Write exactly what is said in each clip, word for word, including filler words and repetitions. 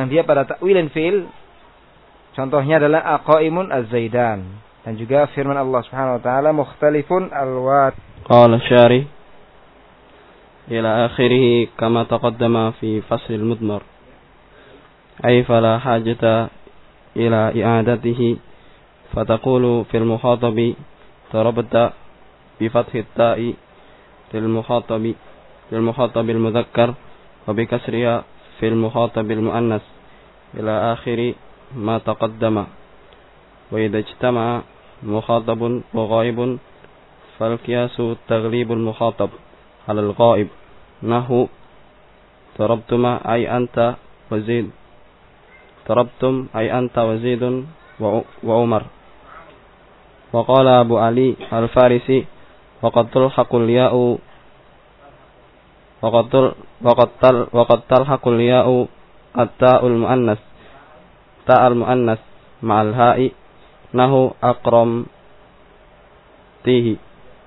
yang dia pada takwilin fi'il. Contohnya adalah aqaimun az-zaidan. Dan juga firman Allah Subhanahu wa taala mukhtalifun alwat. Qala syari ila akhirih kama taqaddama fi fasl al-mudmar. Ay fala hajata ila i'adatihi fataqulu fil mukhatabi darabta bi fathi at-ta'i lil mukhatabi lil mukhatabi al-mudhakkar wa bi kasriha fil mukhatabi al-muannas ila akhiri ma taqaddama. Wa idza ijtama'a mukhatabun wa ghaibun fal qiyasu taghlibul mukhatab 'ala al-ghaib nahu darabtuma ay anta wa zaid darabtum ay anta wa zaidun wa umar. Wa qala Abu Ali al-Farisi wa qad tulhaqul ya'u wa qad wa qad tal wa qad talhaqul ya'u at-ta'ul muannas ta'al muannas ma'al ha'i nahu akram tihi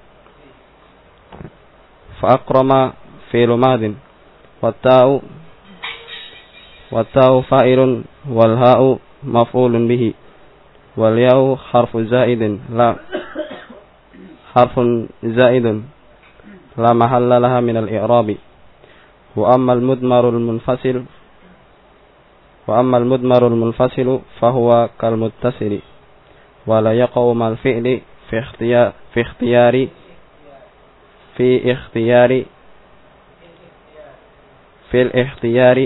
fa akrama fi'lu madin wa ta'u wa ta'u fa'ilun wal ha'u maf'ulun bihi wal ya'u harfu zaidin la harfun zaidun la mahalla laha min al-i'rabi wa amma al-mudmarul munfasil wa amma al-mudmarul munfasilu fa huwa kal muttasili ولا يقع مع الفعل في اختيار في اختيار في اختيار في الاختيار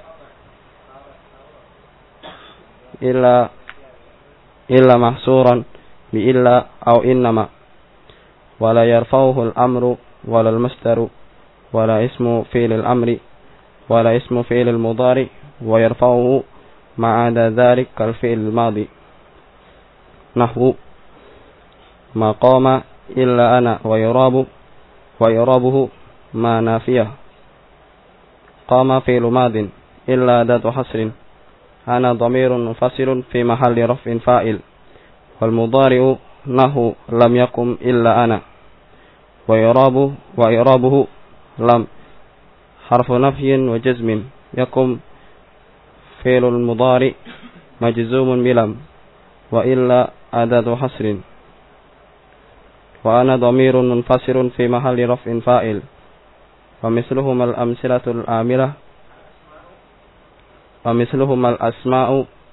إلا إلا محصورا بإلا أو إنما ولا يرفعه الأمر ولا المصدر ولا اسم فعل الأمر ولا اسم فعل المضارع ويرفعه ما عدا ذلك كالفعل الماضي نحو ما قام إلا أنا ويراب ويرابه ما نافية قام فعل ماض إلا أداة حصر أنا ضمير منفصل في محل رفع فاعل والمضارع نحو لم يقم إلا أنا ويراب ويرابه لم حرف نفي وجزم يقم فعل المضارع مجزوم بلم وإلا أداة حصر وأنا ضمير منفصل في محل رفع فاعل ومثلهما الأمثلة الآمرة ومثلهما الأسماء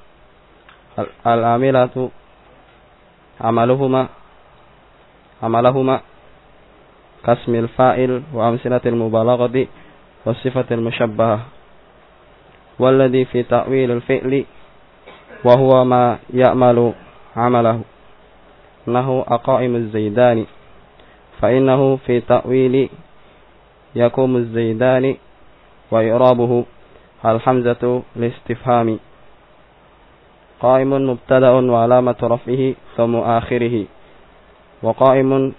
الآمرة عملهما عملهما كاسم الفاعل وأمثلة المبالغة والصفة المشبهة والذي في تأويل الفعل وهو ما يعمل عمله أنه أقائم الزيدان فإنه في تأويل يقوم الزيدان وإعرابه الحمزة الاستفهام قائم مبتدأ وعلامة رفعه ثم آخره وقائم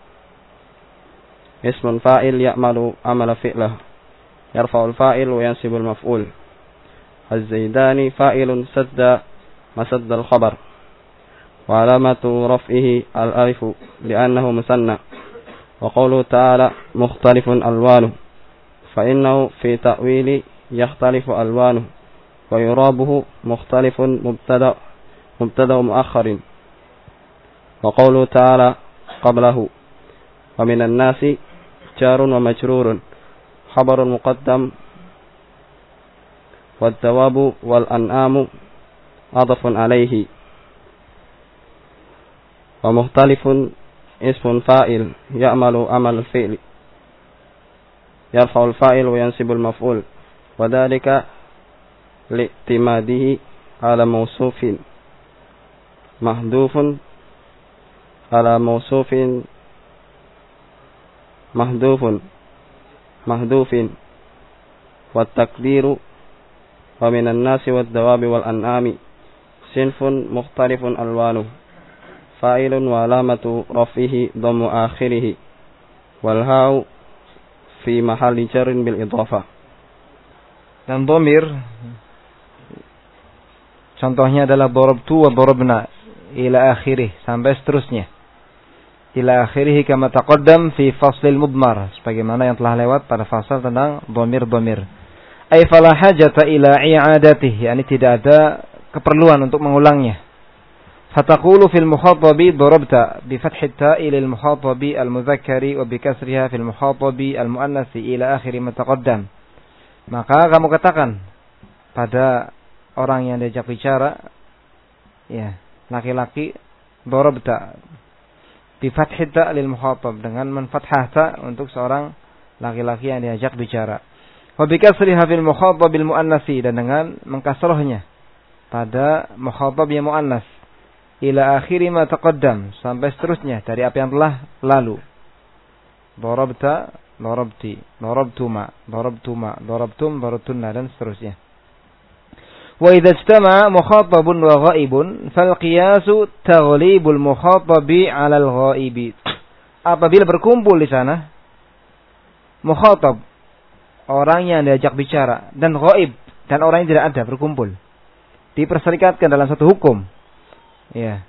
اسم فاعل يعمل عمل فعله يرفع الفاعل وينصب المفعول الزيدان فاعل سد مسد الخبر وعلامة رفعه الألف لأنه مثنى وقوله تعالى مختلف ألوانه فإنه في تأويل يختلف ألوانه ويرابه مختلف مبتدأ مبتدأ مؤخر وقوله تعالى قبله ومن الناس جار ومجرور خبر مقدم والثواب والأنعام عطف عليه ومختلف اسم فاعل يعمل عمل الفعل يرفع الفاعل وينصب المفعول وذلك لاعتماده على موصوف محذوف على موصوف محذوف محذوف والتقدير ومن الناس والدواب والأنعام صنف مختلف ألوانه فاعل وعلامة رفعه ضم آخره والهاء في محل جر بالإضافة. Dan dhamir contohnya adalah darabtu wa darabna ila akhirih sampai seterusnya. Ila akhirih kama taqaddam fi faslil mudmar sebagaimana yang telah lewat pada fasal tentang dhamir-dhamir. Ay fala hajata ila i'adatihi, yani tidak ada keperluan untuk mengulangnya. Fataqulu fil mukhatabi darabta bi fathi ta'i lil mukhatabi al mudzakkari wa bi kasriha fil mukhatabi al muannatsi ila akhir ma taqaddam. Maka kamu katakan pada orang yang diajak bicara, ya, laki-laki, darabta bi fathi ta' lil mukhatab, dengan menfathah ta untuk seorang laki-laki yang diajak bicara. Wa bi kasriha fil mukhatab bil muannatsi, dan dengan mengkasrahnya pada mukhatab yang muannas ila akhiri ma taqaddam, sampai seterusnya dari apa yang telah lalu. Darabta, darabti, darabtuma, darabtuma, darabtum, darabtunna, dan seterusnya. Wa idza ijtama'a mukhatabun wa ghaibun fal qiyasu taghlibul mukhatabi 'ala al ghaibi. Apabila berkumpul di sana mukhatab, orang yang diajak bicara, dan ghaib, dan orang yang tidak ada, berkumpul, diperserikatkan dalam satu hukum, ya,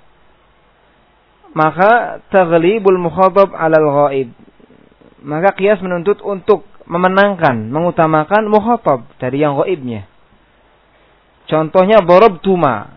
maka taghlibul mukhatab 'alal ghaib, maka qiyas menuntut untuk memenangkan, mengutamakan mukhatab dari yang ghaibnya. Contohnya darabtuma,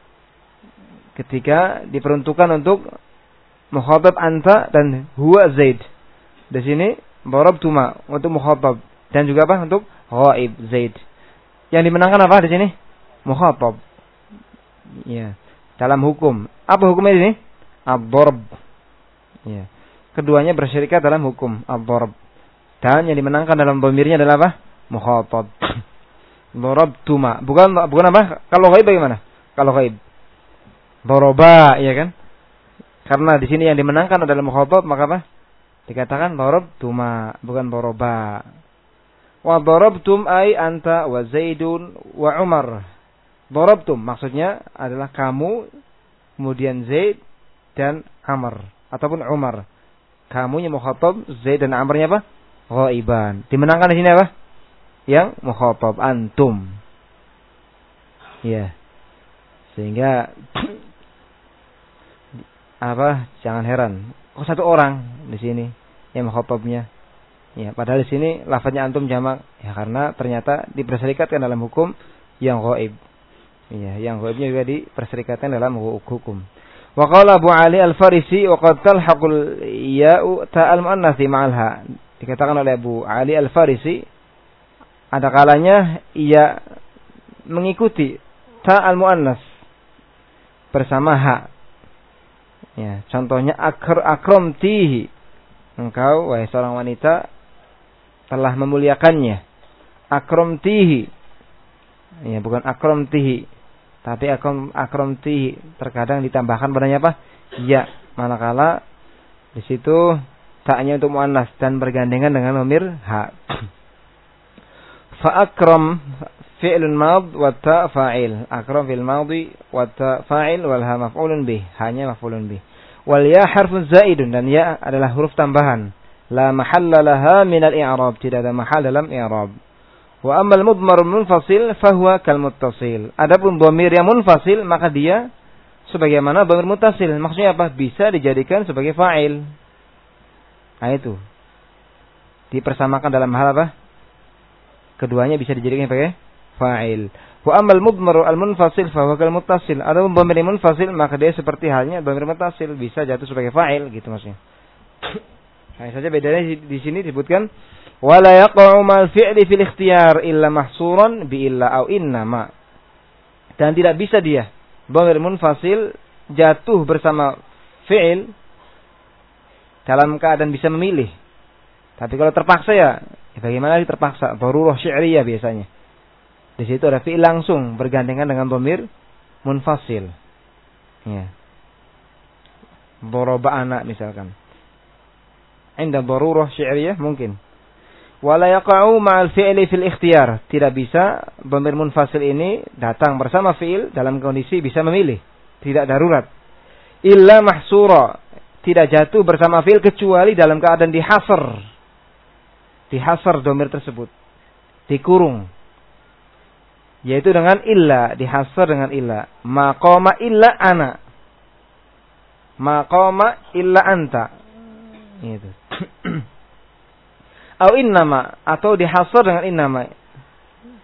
ketika diperuntukkan untuk mukhatab anta dan huwa Zaid. Di sini darabtuma untuk mukhatab, dan juga apa? Untuk ghaib Zaid. Yang dimenangkan apa di sini? Mukhatab. Ya. Dalam hukum. Apa hukumnya di sini? Ad-darb. Ya. Keduanya berserikat dalam hukum ad-darb. Dan yang dimenangkan dalam dhamirnya adalah apa? Mukhatab. Darabtuma. Bukan bukan apa? Kalau ghaib bagaimana? Kalau ghaib. Daraba, ya kan? Karena di sini yang dimenangkan adalah mukhatab, maka apa? Dikatakan darabtuma, bukan daraba. Wa darabtum ay anta wa Zaidun wa Umar. Darabtum maksudnya adalah kamu, kemudian Zaid dan Amr, ataupun Umar. Kamunya mukhatab, Zaid dan Amrnya apa? Ghaiban. Dimenangkan di sini apa? Yang mukhatab, antum. Ya. Sehingga apa? Jangan heran. Kok satu orang di sini yang mukhatabnya? Ya, padahal di sini lafaznya antum jamak, ya, karena ternyata diperserikatkan dalam hukum yang ghaib. Ya, yang ghaibnya juga diperserikatkan dalam hukum. Wa qala Abu Ali Al-Farisi wa qad talhaqul ya'u ta'al muannatsi ma'al ha. Dikatakan oleh Abu Ali Al-Farisi, ada kalanya ia mengikuti ta'al muannas bersama ha. Ya, contohnya akr akramtihi. Engkau wahai seorang wanita telah memuliakannya. Akramtihi. Ya, bukan akramtihi, tapi akram akramtihi terkadang ditambahkan padanya apa? Ya, manakala di situ taknya untuk muannas dan bergandengan dengan dhamir ha. Fa akram fi'lun mad wa ta fa'il. Akram fil madhi wa ta fa'il wal ha maf'ulun bih. Hanya maf'ulun bih. Wal ya harfun zaidun, dan ya adalah huruf tambahan. La mahalla laha min al-i'rab, tidak ada mahal dalam i'rab. Wa ammal mudmarul munfasil fahuwa kal muttasil. Adapun dhamir yang munfasil, maka dia sebagaimana dhamir muttasil. Maksudnya apa? Bisa dijadikan sebagai fa'il. Nah itu. Dipersamakan dalam hal apa? Keduanya bisa dijadikan sebagai fa'il. Wa ammal mudmarul al-munfasil fahuwa kal muttasil. Adapun dhamir munfasil, maka dia seperti halnya dhamir muttasil, bisa jatuh sebagai fa'il, gitu maksudnya. Hanya saja bedanya di, di sini disebutkan wala yaqa'u mal fi'li fil ikhtiyar illa mahsuran bi illa au inna ma. Dan tidak bisa dia dhamir munfasil jatuh bersama fi'il dalam keadaan bisa memilih. Tapi kalau terpaksa ya, ya bagaimana terpaksa? Darurah syi'riyah biasanya. Di situ ada fi'il langsung bergandengan dengan dhamir munfasil. Ya. Daraba anak misalkan. Inda darurah syi'riyah mungkin. Wala yaqa'u ma'al fi'li fil ikhtiyar. Tidak bisa dhamir munfasil ini datang bersama fi'il dalam kondisi bisa memilih, tidak darurat. Illa mahsura. Tidak jatuh bersama fi'il kecuali dalam keadaan dihasr. Dihasr dhamir tersebut. Dikurung. Yaitu dengan illa, dihasr dengan illa. Maqama illa ana. Maqama illa anta. Itu. Au innama, atau dihasr dengan innama.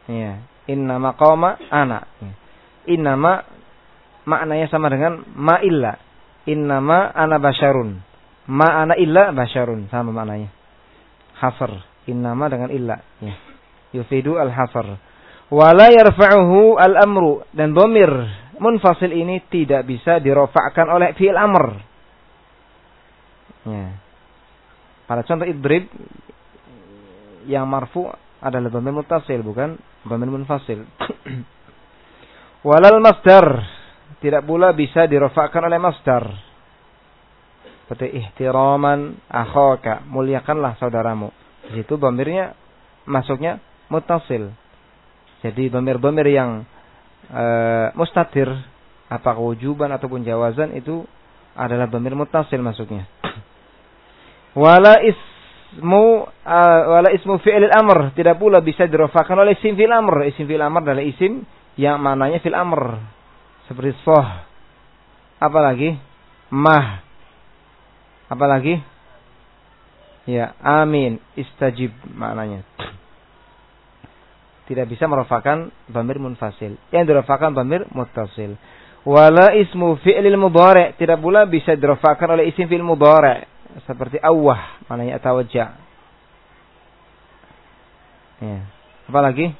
Ya, innama qama ana. Innama maknanya sama dengan ma illa. Innama ana basyarun. Ma ana illa basyarun, sama maknanya. Hasr. Innama dengan illa. Ya. Yufidu al-hasr. Wala yarfa'uhu al-amru. Dan dhamir munfasil ini tidak bisa dirofakkan oleh fi'il amr. Ya. Pada contoh idrib yang marfu adalah dhamir muttasil, bukan dhamir munfasil. Walal masdar, tidak pula bisa dirofakkan oleh masdar. Seperti ihtiraman akhaka, muliakanlah saudaramu. Di situ dhamirnya masuknya muttasil. Jadi dhamir-dhamir yang e, mustatir, apakah wujuban ataupun jawazan, itu adalah dhamir muttasil masuknya. Wala ismu uh, wala ismu fi'il amr, tidak pula bisa dirofakkan oleh isim fi'il amr. Isim fi'il amr adalah isim yang maknanya fi'il amr. Seperti soh. Apalagi? Mah. Apalagi? Ya, amin, istajib maknanya. Tidak bisa merofakkan dhamir munfasil. Yang dirofakkan dhamir muttasil. Wala ismu fi'lil mudhari', tidak pula bisa dirofakkan oleh isim fi'il mudhari'. Seperti awwah, maknanya atawajja. Ya. Apalagi?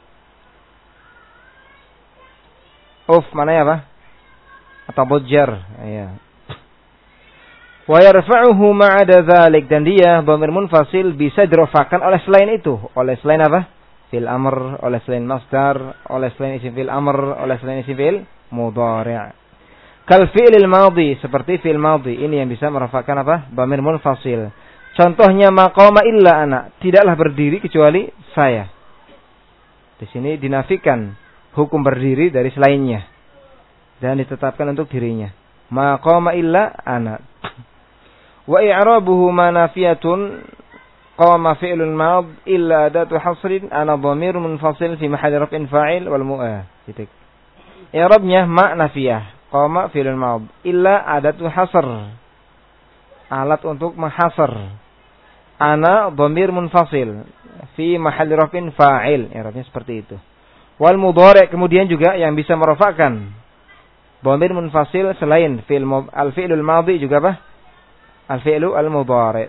Uf, maknanya apa? Atabajjar. Ya. Wa yarfa'uhu ma'ada dzalik, dan dia dhamir munfasil bisa dirofakkan oleh selain itu. Oleh selain apa? Fil amr, oleh selain masdar, oleh selain isim fil amr, oleh selain isim fil mudhari'. Kal fi'lil madhi, seperti fi'il madhi ini yang bisa merofakkan apa? Dhamir munfasil. Contohnya maqama illa ana, tidaklah berdiri kecuali saya. Di sini dinafikan hukum berdiri dari selainnya dan ditetapkan untuk dirinya. Maqama illa ana. Wa i'rabuhu manafiyatun qama fi'lun mad illa adatu hasrin ana dhamir munfasil fi mahalli raf'in fa'il wal mu'ah. Titik. I'rabnya ma nafiyah, qama fi'lun mad illa adatu hasr, alat untuk menghasr. Ana dhamir munfasil fi mahalli raf'in fa'il. I'rabnya seperti itu. Wal mudhari' kemudian juga yang bisa merofakkan dhamir munfasil selain fi'il al-fi'lul madhi juga apa? Al-fi'lu al-mudhari'.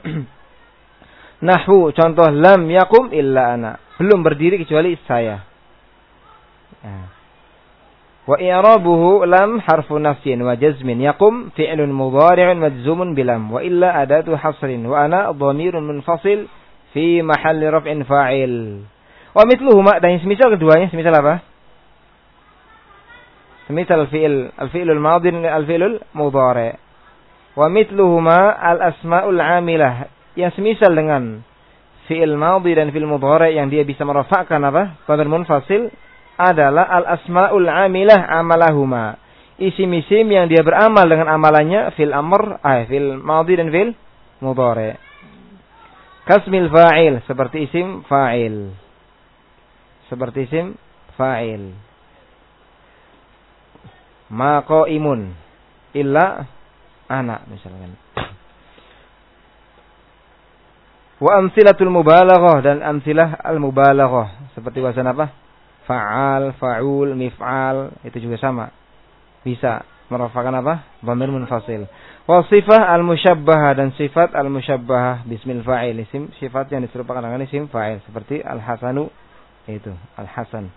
Nahwu, contoh lam yakum illa ana, belum berdiri kecuali saya. Wa i'rabuhu lam harfu nafyin wa jazmin, yakum fi'lun mudhari'un majzumun bilam, wa illa adatu hasrin, wa ana dhamirun munfasil fi mahalli raf'in fa'il. Wa mithluhuma, dan yang semisal keduanya, semisal apa? Semisal fi'il al-fi'lul madhi al-fi'lul mudhari'. Wa mithluhuma al-asma'ul 'amilah, yang semisal dengan fi'il madhi dan fi'il mudhari' yang dia bisa merofakkan apa? Dhamir munfasil adalah al-asma'ul 'amilah amalahuma. Isim-isim yang dia beramal dengan amalannya fil amr, ah fil madhi dan fil mudhari'. Kasmil fa'il, seperti isim fa'il. Seperti isim fa'il. Ma qaimun illa ana misalkan. Wa amsilatul mubalaghah, dan amsilah al-mubalaghah seperti wazan apa? Fa'al, fa'ul, mif'al, itu juga sama. Bisa merofakkan apa? Dhamir munfasil. Wa sifah al-musyabbahah, dan sifat al-musyabbahah bismil fa'il, isim sifat yang diserupakan dengan isim fa'il seperti al-hasanu, itu al-hasan.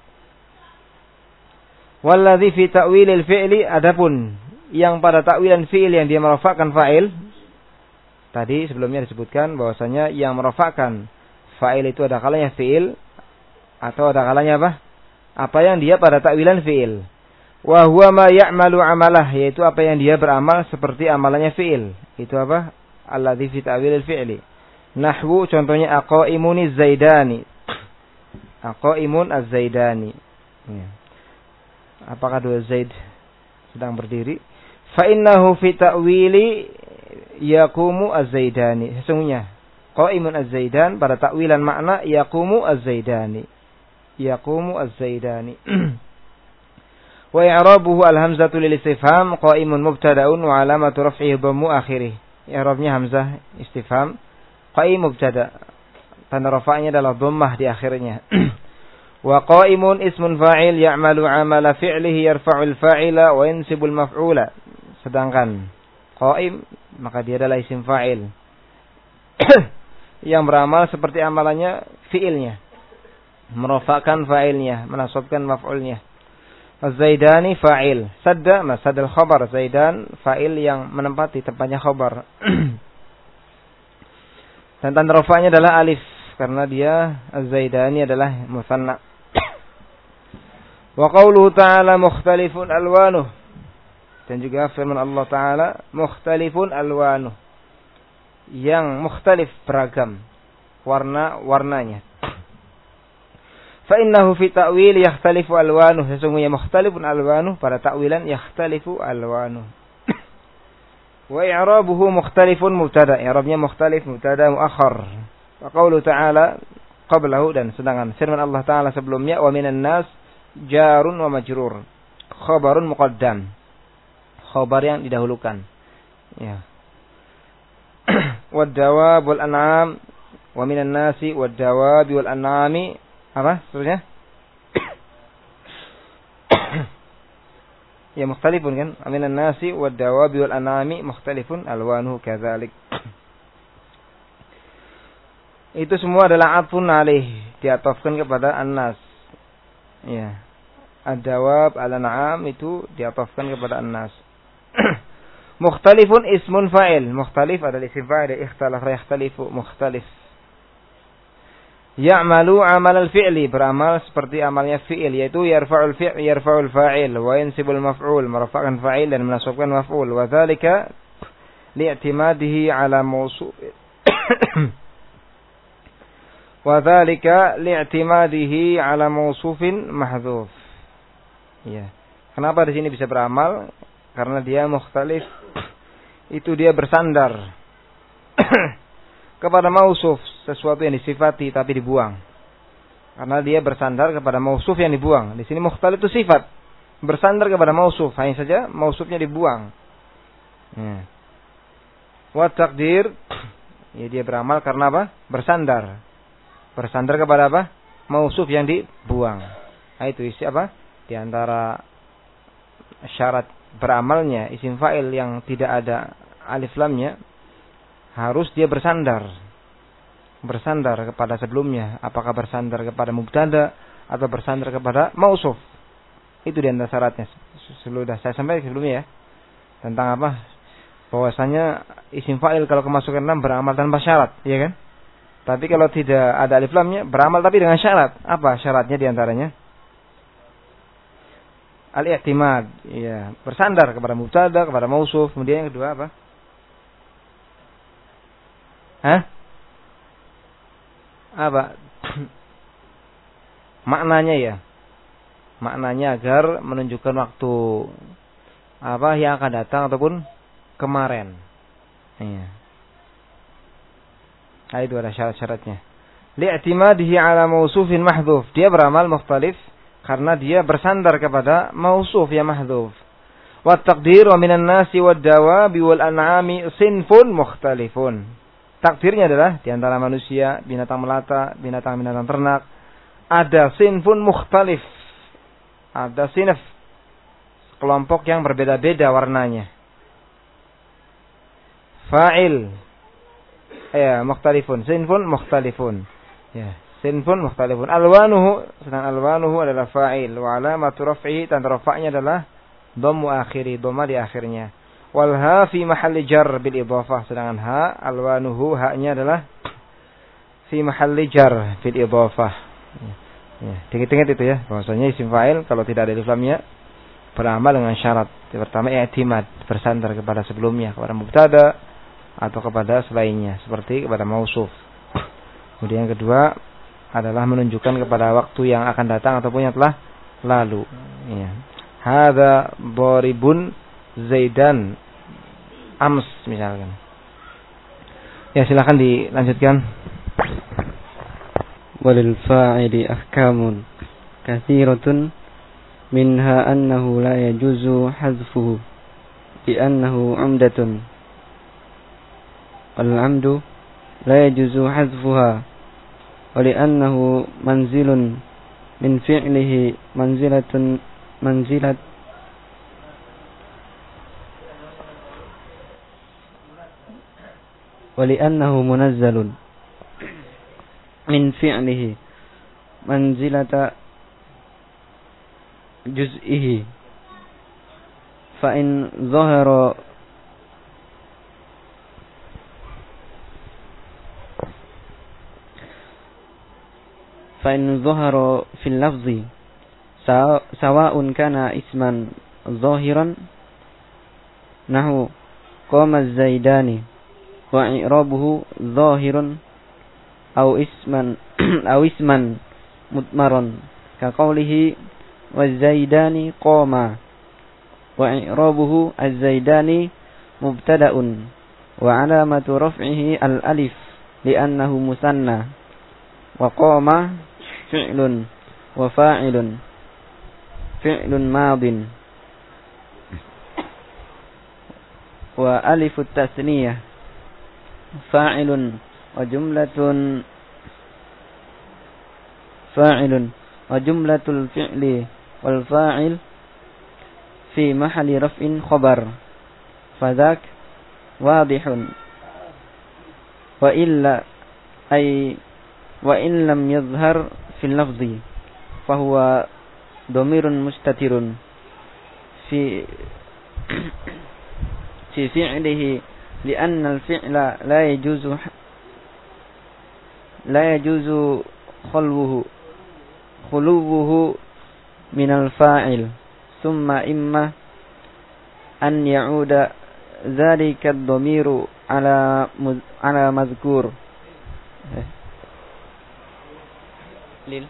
Walladzi fi ta'wilil fi'li, adapun yang pada takwilan fi'il yang dia merofakkan fa'il. Tadi sebelumnya disebutkan bahwasanya yang merofakkan fa'il itu ada kalanya fi'il atau ada kalanya apa? Apa yang dia pada takwilan fi'il. Wa huwa ma ya'malu amalah, yaitu apa yang dia beramal seperti amalannya fi'il. Itu apa? Alladzi fi ta'wilil fi'li. Nahwu, contohnya aqaimuniz zaidani. Aqaimun az-zaidani. Ya. Apakah dua zaid sedang berdiri? Fa innahu fi ta'wili yaqumu az-zaidani. Sesungguhnya qaimun az-zaidan pada takwilan makna yaqumu az-zaidani. Yaqumu az-zaidani. Wa i'rabuhu al-hamzatu lil istifham qaimun mubtada'un wa alamatu raf'ihi dhammu akhirih. I'rabnya hamzah istifham, qaim mubtada'. Tanda rafa'nya adalah dhammah di akhirnya. Wa qa'imun ismun fa'il ya'malu 'amala fi'lihi yarfa'ul fa'ila wa yansibul maf'ula. Sedangkan qa'im maka dia adalah isim fa'il yang beramal seperti amalannya fi'ilnya, merofakkan fa'ilnya, menasabkan maf'ulnya. Az-Zaidani fa'il, sadda masadal khabar, Zaidan fa'il yang menempati tempatnya khabar. Dan tanda rafa'nya adalah alif karena dia Az-Zaidani adalah musanna. Wa qauluhu ta'ala mukhtalifun alwanuh, dan juga firman Allah Ta'ala mukhtalifun alwanuh, yang mukhtalif beragam warna-warnanya. Fa innahu fi ta'wil yakhtalifu alwanuh, sesungguhnya mukhtalifun alwanuh pada ta'wilan yakhtalifu alwanuh. Wa i'rabuhu mukhtalifun mubtada, i'rabnya mukhtalif mubtada muakhar. Wa qauluhu ta'ala qablahu, dan sedangkan firman Allah Ta'ala sebelumnya wa minan nas jarun wa majrur, khabarun muqaddam, khabar yang didahulukan, ya. Wad dawab wal an'am, wa minan nasi wad dawab wal an'ami, apa seterusnya? Ya mukhtalifun kan, minan nasi wad dawab wal an'ami mukhtalifun alwanuhu kadzalik. Itu semua adalah atfun alaih, diatofkan kepada an-nas. Ya. Ad-dawab al-an'am itu diatofkan kepada an-nas. Mukhtalifun ismun fa'il. Mukhtalif adalah isim fa'il, ikhtalaf yakhtalifu, mukhtalif. Ya'malu 'amal al-fi'li, beramal seperti amalnya fi'il, yaitu yarfa'ul fi'l yarfa'ul fa'il wa yansibul maf'ul, merafa'kan fa'il dan menasabkan maf'ul. Wa dzalika li'timadihi 'ala mawsu' wa dzalika li'timadihi 'ala mawsufin mahdhuf. Ya. Kenapa di sini bisa beramal? Karena dia mukhtalif. Itu dia bersandar kepada mausuf, sesuatu yang disifati tapi dibuang. Karena dia bersandar kepada mausuf yang dibuang. Di sini mukhtalif itu sifat, bersandar kepada mausuf, hanya saja mausufnya dibuang. Ya. Wa taqdir, ya dia beramal karena apa? Bersandar. Bersandar kepada apa? Mausuf yang dibuang. Nah, itu isi apa? Di antara syarat beramalnya isim fa'il yang tidak ada alif lamnya, harus dia bersandar. Bersandar kepada sebelumnya. Apakah bersandar kepada mubtada atau bersandar kepada mausuf. Itu di antara syaratnya. Sudah saya sampaikan sebelumnya ya. Tentang apa? Bahwasanya isim fa'il kalau kemasukan lam beramal tanpa syarat, ya kan? Tapi kalau tidak ada alif lamnya, beramal tapi dengan syarat. Apa syaratnya diantaranya? Al-i'timad, ya, bersandar kepada mubtada, kepada mausuf. Kemudian yang kedua apa? Hah? Apa? Maknanya ya. Maknanya agar menunjukkan waktu apa yang akan datang ataupun kemarin. Iya. Nah, itu ada syarat-syaratnya. Li'timadihi 'ala mausufin mahdhuf. Dia beramal mukhtalif karena dia bersandar kepada mausuf yang mahdhuf. Wa taqdir wa minan nasi wad dawabi wal an'ami sinfun mukhtalifun. Takdirnya adalah di antara manusia, binatang melata, binatang-binatang ternak, ada sinfun mukhtalif. Ada sinf, kelompok yang berbeda-beda warnanya. Fa'il, ya, mukhtalifun, sinfun mukhtalifun. Ya, sinfun mukhtalifun. Alwanuhu, sedang alwanuhu adalah fa'il. Wa alamatu raf'ihi, dan rafa'nya adalah dhammu akhiri, dhamma di akhirnya. Wal ha fi mahalli jar bil idhafah, sedangkan ha alwanuhu, ha-nya adalah fi mahalli jar bil idhafah. Ya, dikit-dikit itu ya, bahwasanya isim fa'il kalau tidak ada alif lamnya beramal dengan syarat. Yang pertama i'timad, bersandar kepada sebelumnya, kepada mubtada atau kepada selainnya, seperti kepada mausuf. Kemudian yang kedua adalah menunjukkan kepada waktu yang akan datang ataupun yang telah lalu. Ya. Hadza dharibun Zaidan ams misalkan. Ya, silakan dilanjutkan. Walil fa'ili ahkamun katsiratun minha annahu la yajuzu hazfuhu bi annahu 'umdatun wal 'amdu la yajuzu hazfuha wa li annahu manzilun min fi'lihi manzilatun manzilat wa li'annahu munazzalun min fi'lihi manzilata juz'ihi fa in zahara fa in zahara fil lafzi sawa'un kana isman zahiran nahu qama az-zaidani wa i'rabuhu zahirun aw isman aw isman mutmaran ka qawlihi waz-zaidani qama wa i'rabuhu az-zaidani mubtada'un wa 'alamatu raf'ihi al-alif li'annahu musanna wa qama fi'lun wa fa'ilun fi'lun madin wa alifut tasniyah fa'ilun wa jumlatun fa'ilun wa jumlatul fi'li wal fa'il fi mahalli raf'in khabar fadhak wadihun wa illa ay wa in lam yadhhar fil lafzi fahuwa dhamirun mustatirun fi fi fi'lihi لأن الفعل لا يجوز لا يجوز خلوه خلوه من الفاعل ثم إما أن يعود ذلك الضمير على على مذكور لل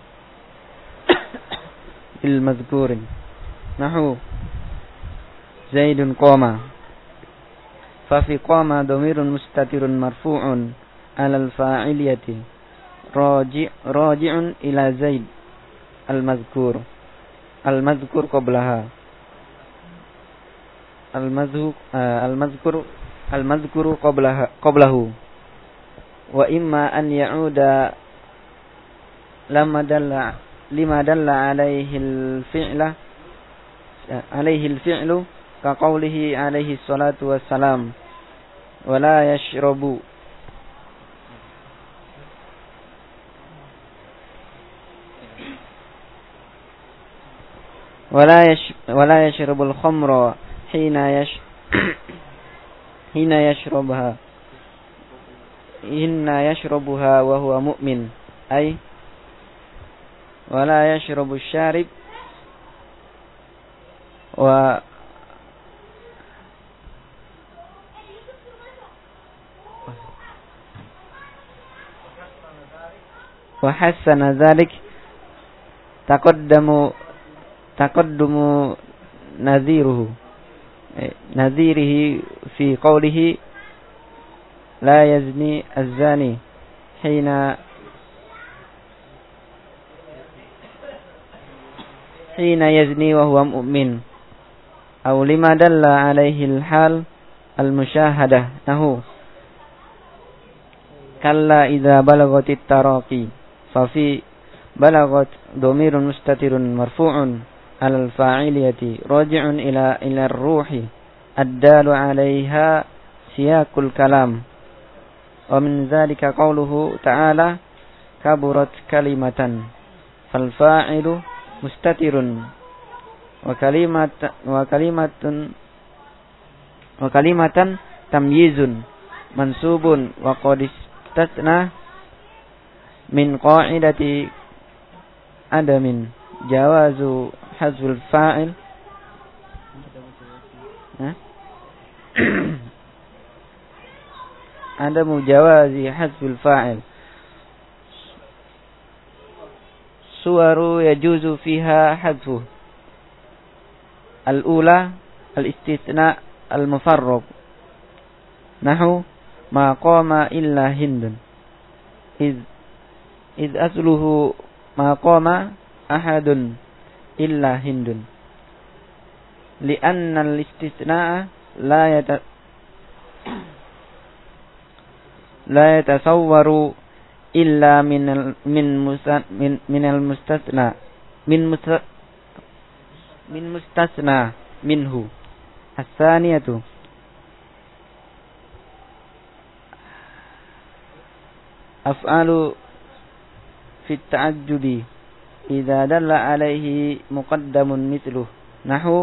للمذكور نحو زيد قام ففي قام ضمير مستتر مرفوع على الفاعلية راجع راجع إلى زيد المذكور المذكور قبلها المذكور المذكور المذكور قبلها قبله وإما أن يعود لما دل لما دل عليه الفعل عليه الفعل كقوله عليه الصلاة والسلام ولا يشرب ولا يش ولا يشرب الخمر حين يش حين يشربها حين يشربها وهو مؤمن أي ولا يشرب الشارب و وحسن ذلك تقدم تقدم نذيره نذيره في قوله لا يزني الزاني حين حين يزني وهو مؤمن أو لما دل عليه الحال المشاهدة نحو كلا إذا بلغت التراقي ففي بلغت ضمير مستتر مرفوع على الفاعلية راجع إلى إلى الروح الدال عليها سياق الكلام ومن ذلك قوله تعالى كبرت كلمة فالفاعل مستتر وكلمة وكلمة وكلمة تمييز منصوب وقد استثنى من قاعدة عدم جواز حذف الفاعل عدم جواز حذف الفاعل صور يجوز فيها حذفه الأولى الاستثناء المفرغ نحو ما قام إلا هند إذ إذ أصله ما قام أحد إلا هند لأن الاستثناء لا يت لا يتصور إلا من من من من المستثنى min musta, min mustasna minhu. As-saniyatu af'alu fi at-ta'ajjubi idza dalla alaihi muqaddamun mithluh nahu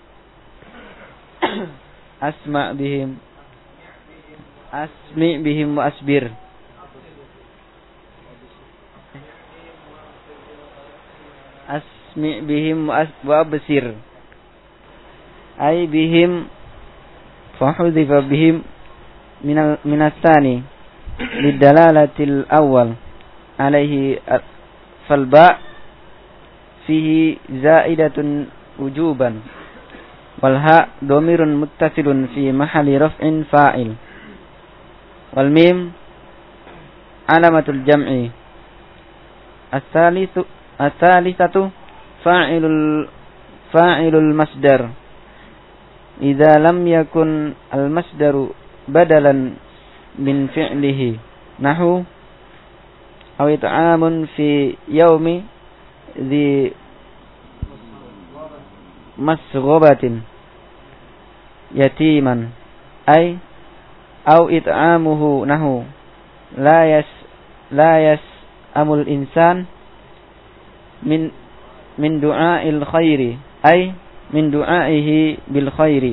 asma' bihim asmi' bihim wa asbir. Asmi' bihim wa absir. Ay bihim fahudhifa bihim minal minastani lidalalatil awal alaihi falba fihi zaidatun wujuban walha domirun muttasilun fi mahali raf'in fa'il wal mim alamatul jam'i. As-salisu as-salisatu fa'ilul fa'ilul masdar idza lam yakun al-masdaru badalan min fi'lihi nahu aw it'amun fi yaumi dhi masghabatin yatiman ay aw it'amuhu nahu la yas la yas amul insan min min du'a'il khairi ay min du'a'ihi bil khairi.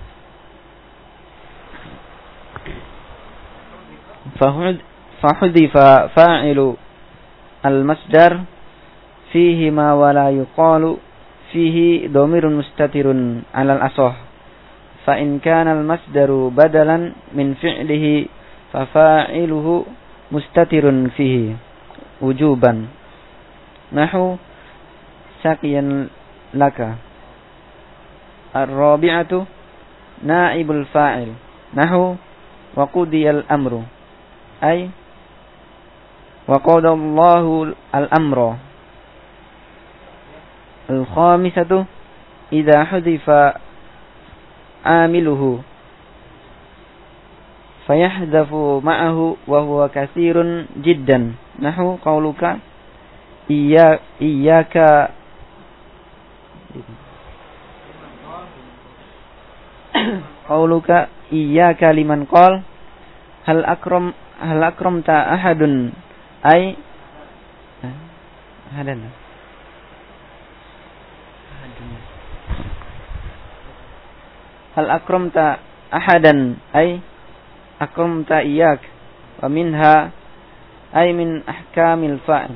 Fahudhifa fa'ilu al-masdar fihi ma wala yuqalu fihi domirun mustatirun alal asah. Fa in kana al-masdaru badalan min fi'lihi fa fa'iluhu mustatirun fihi wujuban. Nahu saqiyan laka. Ar-rabi'atu naibul fa'il nahu wa qudiyal amru ay wa qadallahu al-amra. Al-khamisatu idza hudifa amiluhu fayahdafu ma'ahu wa huwa katsirun jiddan nahu qauluka iya iyyaka qauluka iyyaka liman qal hal akram hal akramta ahadun ay hadan hal akramta ahadan ay akramta iyyak wa minha ay min ahkamil fa'il.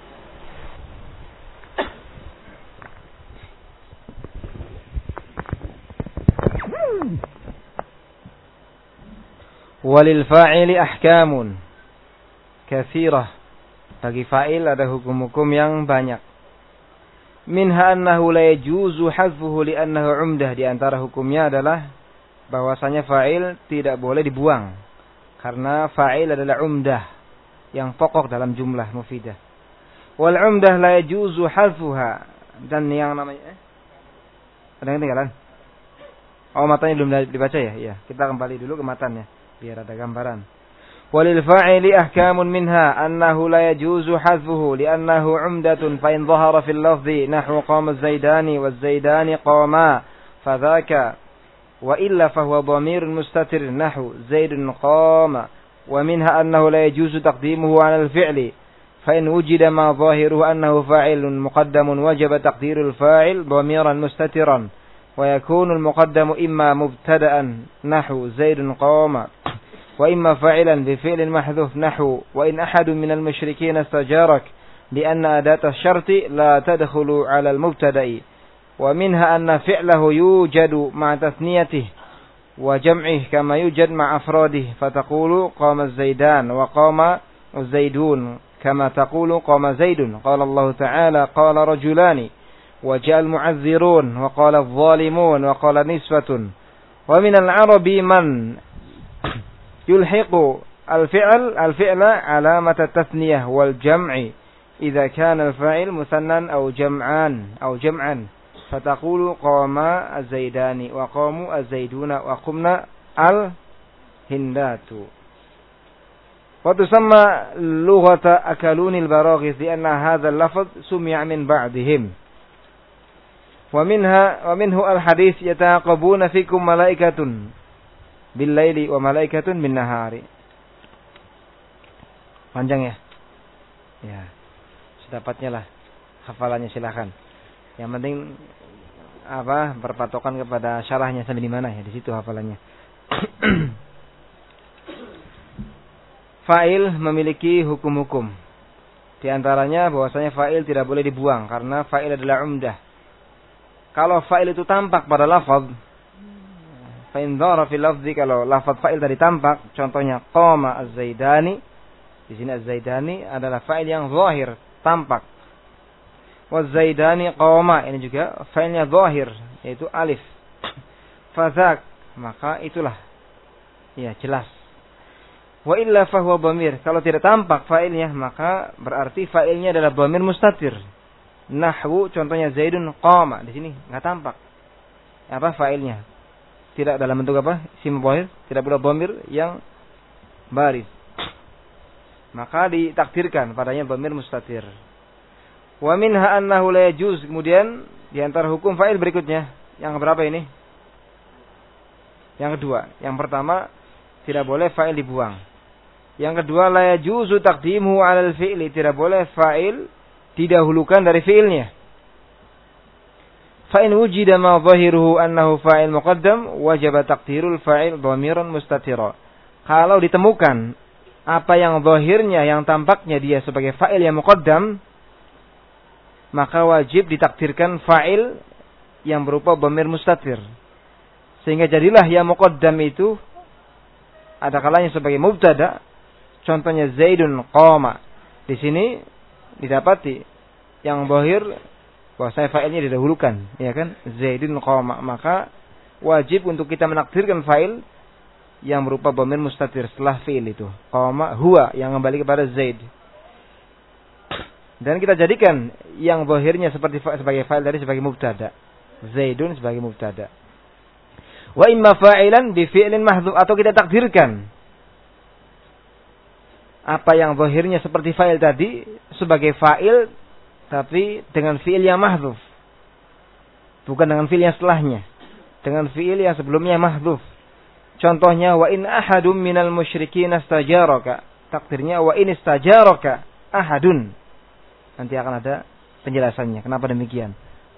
Walil fa'ili ahkamun katsirah. Bagi fa'il ada hukum-hukum yang banyak. Minha annahu la yajuzu hadfuhu li'annahu 'umdah. Di antara hukumnya adalah bahwasanya fa'il tidak boleh dibuang karena fa'il adalah 'umdah yang pokok dalam jumlah mufidah. Wal 'umdah la yajuzu hadfuha. Dan yang namanya eh? Ada yang ketinggalan? Oh, matanya belum dibaca ya? Iya, kita kembali dulu ke matanya biar ada gambaran. Walil fa'ili ahkamun minha annahu la yajuzu hadfuhu li'annahu 'umdatun fa in dhahara fil lafzi nahwu qama az-zaidani waz-zaidani qama fadhaka wa illa fa huwa dhamirun mustatir nahwu zaidun qama wa minha annahu la yajuzu taqdimuhu 'ala al-fi'li fa in wujida ma dhahiruhu annahu fa'ilun muqaddamun wajaba taqdirul fa'il dhamiran mustatiran wa yakunu al-muqaddamu imma mubtada'an nahwu zaidun qama وإما فاعلا بفعل محذوف نحو وإن أحد من المشركين استجارك لأن أداة الشرط لا تدخل على المبتدأ ومنها أن فعله يوجد مع تثنيته وجمعه كما يوجد مع أفراده فتقول قام الزيدان وقام الزيدون كما تقول قام زيد. قال الله تعالى قال رجلان وجاء المعذرون وقال الظالمون وقال نسوة. ومن العرب من يلحق الفعل الفعل علامة التثنية والجمع إذا كان الفاعل مثنى أو جمعان أو جمعا فتقول قام الزيدان وقاموا الزيدون وقمنا الهندات. Wa tusamma lughata akalunil baraghis lianna hadzal lafz sumi'a min ba'dihim. Wa minha wa minhu al-hadits yataqabuna fikum malaikatun bil laili wa malaikatun bin nahari. Panjang ya? Ya. Sedapatnya lah hafalannya silakan. Yang penting apa? Berpatokan kepada syarahnya sampai di mana ya, di situ hafalannya. Fa'il memiliki hukum-hukum. Di antaranya bahwasanya fa'il tidak boleh dibuang karena fa'il adalah umdah. Kalau fa'il itu tampak pada lafaz, fa in dhara fil lafzi, kalau lafaz fa'il tadi tampak, contohnya qama az-zaidani, di sini az-zaidani adalah fa'il yang zahir, tampak. Wa az-zaidani qama, ini juga fa'ilnya zahir, yaitu alif. Fazak, maka itulah ya jelas. Wa illa fahuwa dhamir, kalau tidak tampak fa'ilnya maka berarti fa'ilnya adalah dhamir mustatir. Nahwu contohnya Zaidun qama, di sini enggak tampak apa fa'ilnya. Tidak dalam bentuk apa? Isim dhahir, tidak pula dhamir yang baris. Maka ditakdirkan padanya dhamir mustatir. Wa minha annahu la yajuz, kemudian di antara hukum fa'il berikutnya, yang berapa ini? Yang kedua. Yang pertama, tidak boleh fa'il dibuang. Yang kedua, la yajuzu taqdimuhu 'alal fi'li, tidak boleh fa'il didahulukan dari fi'ilnya. Fa in wujida ma dhahiruhu annahu fa'il muqaddam, wajib taqdirul fa'il dhamiran mustatira. Kalau ditemukan apa yang zahirnya, yang tampaknya dia sebagai fa'il yang muqaddam, maka wajib ditakdirkan fa'il yang berupa dhamir mustatir. Sehingga jadilah yang muqaddam itu ada kalanya sebagai mubtada. Contohnya Zaidun qama. Di sini didapati yang zahir bahwasanya fa'ilnya didahulukan, ya kan? Zaidun qama, maka wajib untuk kita menakdirkan fa'il yang berupa dhamir mustatir setelah fi'il itu. Qama huwa, yang kembali kepada Zaid. Dan kita jadikan yang zahirnya seperti sebagai fa'il dari sebagai mubtada. Zaidun sebagai mubtada. Wa imma fa'ilan bi fi'lin mahdhuf, atau kita takdirkan apa yang zahirnya seperti fa'il tadi sebagai fa'il tapi dengan fi'il yang mahdhuf. Bukan dengan fi'il yang setelahnya. Dengan fi'il yang sebelumnya mahdhuf. Contohnya wa in ahadum minal musyrikin istajaraka. Takdirnya wa in istajaraka ahadun. Nanti akan ada penjelasannya kenapa demikian.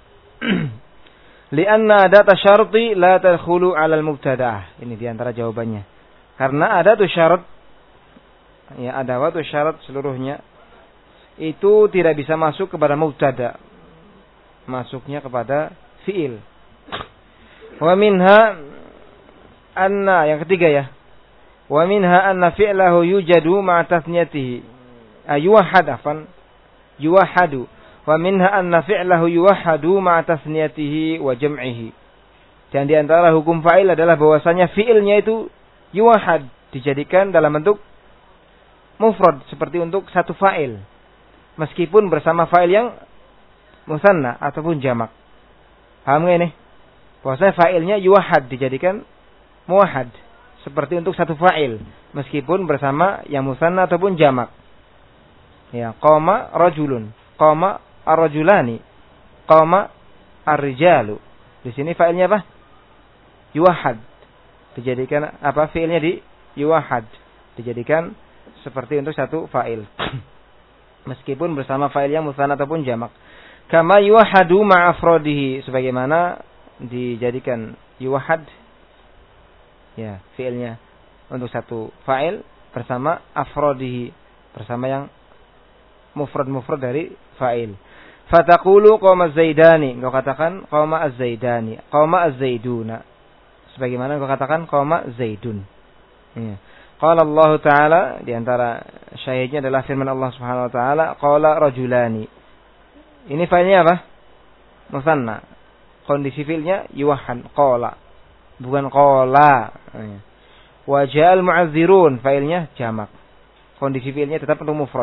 Lianna adata syarti la tadkhulu 'ala al-mubtada'ah. Ini di antara jawabannya. Karena adatu syarat, ya adawatu syarat seluruhnya itu tidak bisa masuk kepada mubtada. Masuknya kepada fi'il. Wa minha anna, yang ketiga ya. Wa minha anna fi'lahu yujadu ma'a tathniyatihi. Ayuhad afan yuwahhadu. Wa minha anna fi'lahu yuwahhadu ma'a tasniyatihi wa jam'ihi. Dan di antara hukum fa'il adalah bahwasanya fi'ilnya itu yuwahhad, dijadikan dalam bentuk mufrad seperti untuk satu fa'il, meskipun bersama fa'il yang musanna ataupun jamak. Paham enggak ini? Bahwasanya fa'ilnya yuwahhad, dijadikan muwahhad seperti untuk satu fa'il, meskipun bersama yang musanna ataupun jamak. Ya, qama rajulun, qama ar-rajulani, qama ar-rijalu. Di sini fa'ilnya apa? Yuwahhad. Dijadikan apa? Fi'ilnya di yuwahhad. Dijadikan seperti untuk satu fa'il. Meskipun bersama fa'il yang musanna ataupun jamak. Kama yuwahhadu ma'afrodihi. Sebagaimana dijadikan yuwahhad. Ya, fi'ilnya untuk satu fa'il bersama afrodihi. Bersama yang mufrad-mufrad dari fa'il. Fataqulu qawma az-zaidani. Engkau katakan qawma az-zaidani. Qawma az-zaiduna. Sebagaimana engkau katakan qawma zaidun. Ya. Qala Allah Ta'ala, di antara syahidnya adalah firman Allah Subhanahu wa taala, qala rajulani. Ini fa'ilnya apa? Musanna. Kondisi fi'ilnya yuwahhad, qala. Bukan qala. Wa ja'al mu'azzirun, fa'ilnya jamak. Kondisi fi'ilnya tetap untuk mufrad.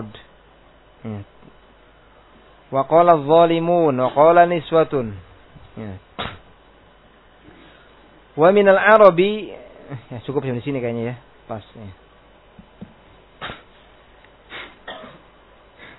Wa qala adh-dhalimun, wa qala niswatun. Wa minal arabi, ya cukup sampai sini kayaknya ya. Pas ya.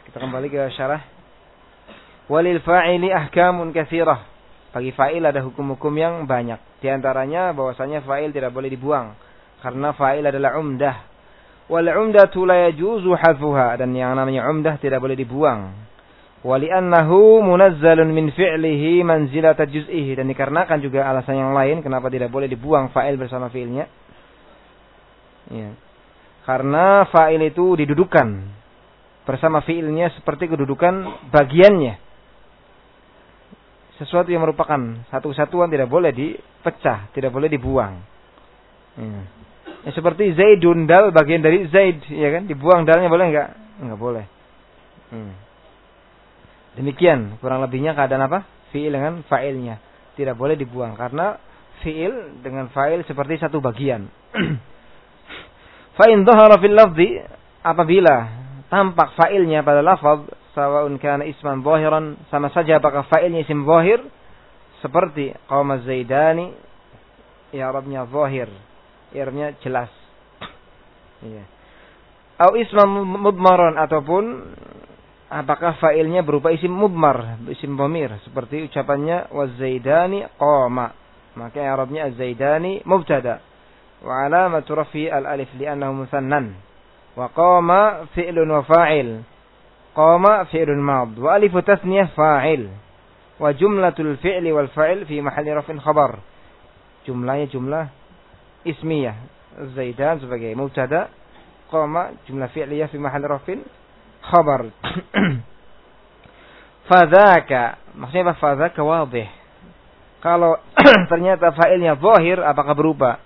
Kita kembali ke syarah. Walil fa'ili ahkamun katsirah. Bagi fa'il ada hukum-hukum yang banyak. Di antaranya bahwasanya fa'il tidak boleh dibuang karena fa'il adalah umdah. Wal umdatu la yajuzu hadfuha, dan yang namanya umdah tidak boleh dibuang. Wali'annahu munazzalun min fi'lihi manzilata juz'ihi, dan dikarenakan juga alasan yang lain kenapa tidak boleh dibuang fa'il bersama fi'ilnya. Ya. Karena fa'il itu didudukan bersama fi'ilnya seperti kedudukan bagiannya. Sesuatu yang merupakan satu kesatuan tidak boleh dipecah, tidak boleh dibuang. Ya. Ya, seperti Zaidun, dal bagian dari Zaid, ya kan? Dibuang dalnya boleh enggak? Enggak boleh. Hmm. Demikian kurang lebihnya keadaan apa? Fi'il dengan fa'ilnya tidak boleh dibuang karena fi'il dengan fa'il seperti satu bagian. Fa in dhahara fil lafzi, apabila tampak fa'ilnya pada lafaz, sawa'un kana isman zahiran, sama saja apakah fa'ilnya isim zahir seperti qama zaidani, i'rabnya zahir, i'rabnya jelas. Iya. Au isman mudmaran, ataupun apakah fa'ilnya berupa isim mudmar, isim dhamir, seperti ucapannya wazaidani qama, maka i'rabnya az-zaidani mubtada wa alamatu rafi al-alif li'annahu musannan, wa qama fi'lun wa fa'il, qama fi'lun mad wa alifu tasniyah fa'il, wa jumlatul fi'li wal fa'il fi mahalli raf'in khabar. Jumlahnya jumlah ismiyah, zaidan sebagai mubtada, qama jumlah fi'liyah fi mahalli raf'in khabar. Fadzaka, maksudnya apa? Fadzaka wadih. Kalau ternyata fa'ilnya zahir, apakah berupa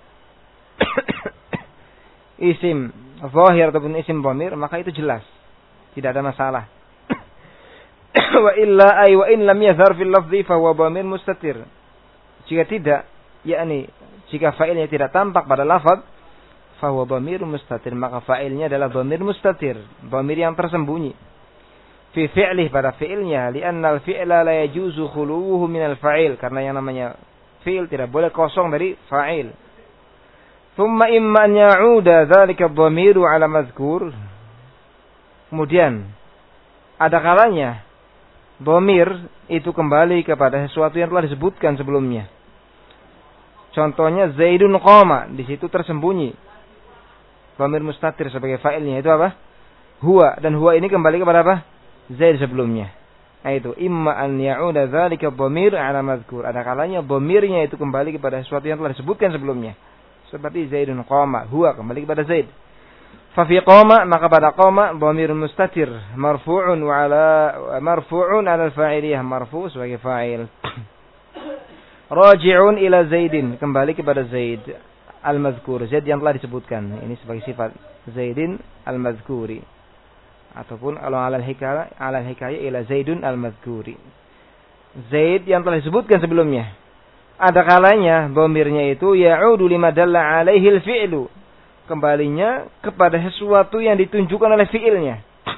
isim zahir ataupun isim dhamir, maka itu jelas, tidak ada masalah. Wa illa ay wa in lam yazhar fil lafzi fa huwa dhamir mustatir. Jika tidak, yakni jika fa'ilnya tidak tampak pada lafaz, fahuwa dhamir mustatir, maka fa'ilnya adalah dhamir mustatir, dhamir yang tersembunyi. Fi fi'lih, pada fi'ilnya, li'anna al-fi'la la yajuzu khuluwuhu min al-fa'il, karena yang namanya fi'il tidak boleh kosong dari fa'il. Thumma imma an ya'uda dzalika ad-dhamiru 'ala madhkur. Kemudian ada kalanya dhamir itu kembali kepada sesuatu yang telah disebutkan sebelumnya. Contohnya Zaidun qama, di situ tersembunyi dhamir mustatir sebagai fa'ilnya, itu apa? Huwa, dan huwa ini kembali kepada apa? Zaid sebelumnya. Nah itu, imma an ya'uda dzalika dhamir 'ala madhkur. Ada kalanya dhamirnya itu kembali kepada sesuatu yang telah disebutkan sebelumnya. Seperti Zaidun qama, huwa kembali kepada Zaid. Fa fi qama, maka pada qama dhamir mustatir marfu'un wa 'ala marfu'un 'ala al-fa'iliyah, marfu' sebagai fa'il. Raji'un ila Zaidin, kembali kepada Zaid al-mazkur, Zaid yang telah disebutkan. Ini sebagai sifat Zaidin al-mazkuri, ataupun ala al-hikayah ala al-hikayah ila Zaidun al-mazkuri, Zaid yang telah disebutkan sebelumnya. Ada kalanya dhamirnya itu ya'udu lima dalla alaihi al-fi'lu, kembalinya kepada sesuatu yang ditunjukkan oleh fi'ilnya.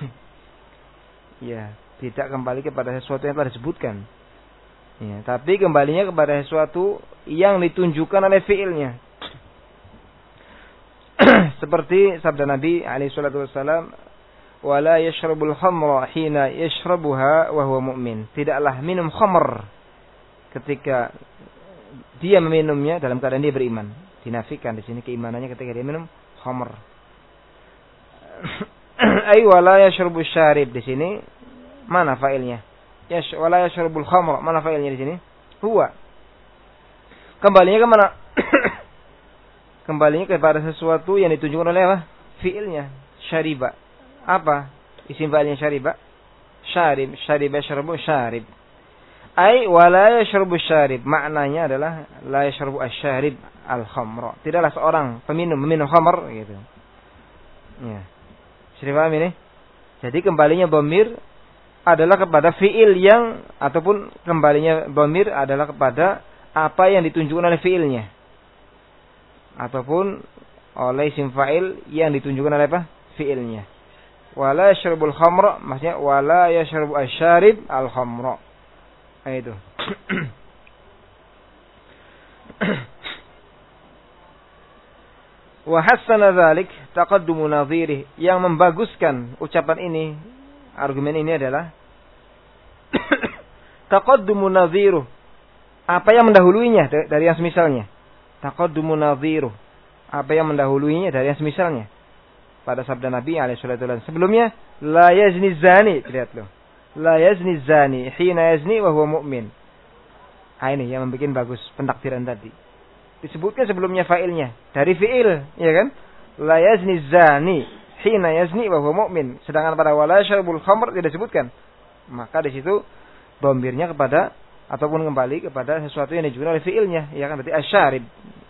Ya, tidak kembali kepada sesuatu yang telah disebutkan. Ya, tapi kembalinya kepada sesuatu yang ditunjukkan oleh fi'ilnya. Seperti sabda Nabi alaihi salatu wassalam, "Wala yashrabul khamra hina yashrabuha wa huwa mu'min." Tidaklah minum khamr ketika dia meminumnya dalam keadaan dia beriman. Dinafikan di sini keimanannya ketika dia minum khamr. Ay wala yashrabul syarib, di sini mana fa'ilnya? Yash wala yashrabul khamra, mana fa'ilnya di sini? Huwa. Kembalinya ke mana? Kembalinya kepada sesuatu yang ditunjukkan oleh apa? Fi'ilnya. Syariba. Apa isim fa'ilnya syariba? Syarib. Syarib yashrabu syarib. Ai wala yashrabu syarib, maknanya adalah la yashrabu asy-syarib al-khamra. Tidaklah seorang peminum meminum khamr gitu. Ya. Sudah paham ini? Jadi kembalinya dhamir adalah kepada fi'il yang, ataupun kembalinya dhamir adalah kepada apa yang ditunjukkan oleh fi'ilnya, ataupun oleh isim fa'il yang ditunjukkan oleh apa? Fi'ilnya. Wala yashrabul khamra, maksudnya wala yashrabu asy-syarib al-khamra. Itu. Wa hassana dzalik taqaddumu nadhirih, yang membaguskan ucapan ini argumen ini adalah taqaddumu nadhiruh. Apa yang mendahuluinya dari yang semisalnya? Taqaddumu nadhiruh. Apa yang mendahuluinya dari yang semisalnya? Pada sabda Nabi alaihi salatu wasallam sebelumnya, la yazni zani, lihat loh. La yazni zani hina yazni wa huwa mu'min. Ah, ini yang membuat bagus pentakdiran tadi. Disebutkan sebelumnya fa'ilnya dari fi'il, ya kan? La yazni zani hina yazni wa huwa mu'min. Sedangkan pada wala syarbul khamr tidak disebutkan. Maka di situ dhamirnya kepada ataupun kembali kepada sesuatu yang dijadikan oleh fi'ilnya, ya kan? Berarti asyarib.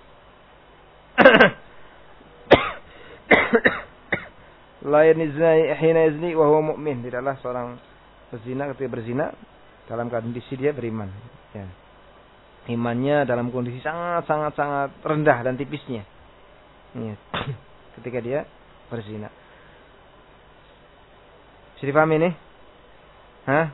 La yazni hina yazni wa huwa mu'min. Tidaklah seorang berzina ketika berzina dalam kondisi dia beriman, ya. Imannya dalam kondisi sangat-sangat-sangat rendah dan tipisnya, ya. Ketika dia berzina. Bisa dipahami ini? Hah?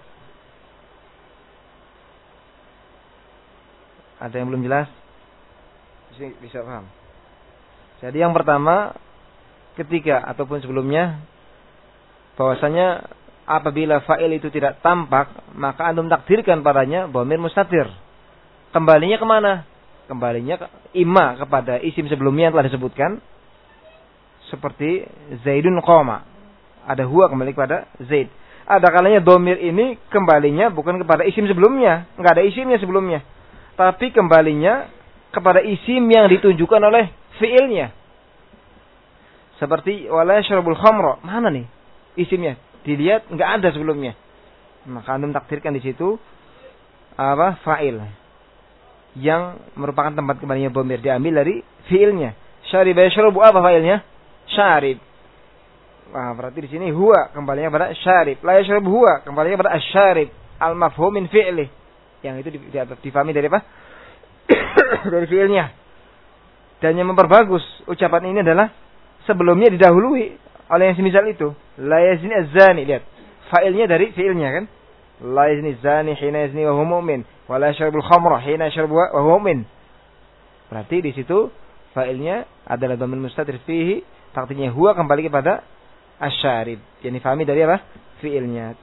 Ada yang belum jelas? Bisa, bisa paham. Jadi yang pertama, ketika ataupun sebelumnya, bahwasanya apabila fa'il itu tidak tampak, maka antum takdirkan padanya dhamir mustatir. Kembalinya kemana? Kembalinya ke, imma kepada isim sebelumnya yang telah disebutkan, seperti Zaidun qoma. Ada huwa kembali kepada Zaid. Ada kalanya dhamir ini kembalinya bukan kepada isim sebelumnya, enggak ada isimnya sebelumnya, tapi kembalinya kepada isim yang ditunjukkan oleh fiilnya. Seperti wala yashrabul khamra. Mana nih isimnya? Dilihat enggak ada sebelumnya. Maka antum takdirkan di situ apa? Fa'il. Yang merupakan tempat kembalinya dhamir diambil dari fiilnya. Syarib yashrabu, apa fa'ilnya? Syarib. Wah, berarti di sini huwa kembalinya pada syarib. La yashrabu huwa kembalinya pada asyarib. Al-mafhum min fi'li. Yang itu difahami dari apa? Dari fiilnya. Dan yang memperbagus ucapan ini adalah sebelumnya didahului oleh yang semisal itu. La yazni az-zani, lihat. Fa'ilnya dari fiilnya kan? La yazni az-zani hina yazni wa huwa mu'min, wa la yashrabul khamra hina yashrabu wa huwa mu'min. Berarti di situ fa'ilnya adalah dhamir mustatir fihi, takdirnya huwa kembali kepada asyarib. Yang difahami dari apa? Fiilnya.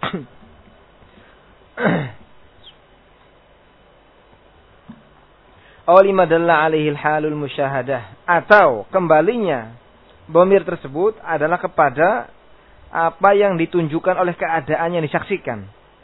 Aw lima dalla alaihi al-halul musyahadah, atau kembalinya dhamir tersebut adalah kepada apa yang ditunjukkan oleh keadaan yang disaksikan.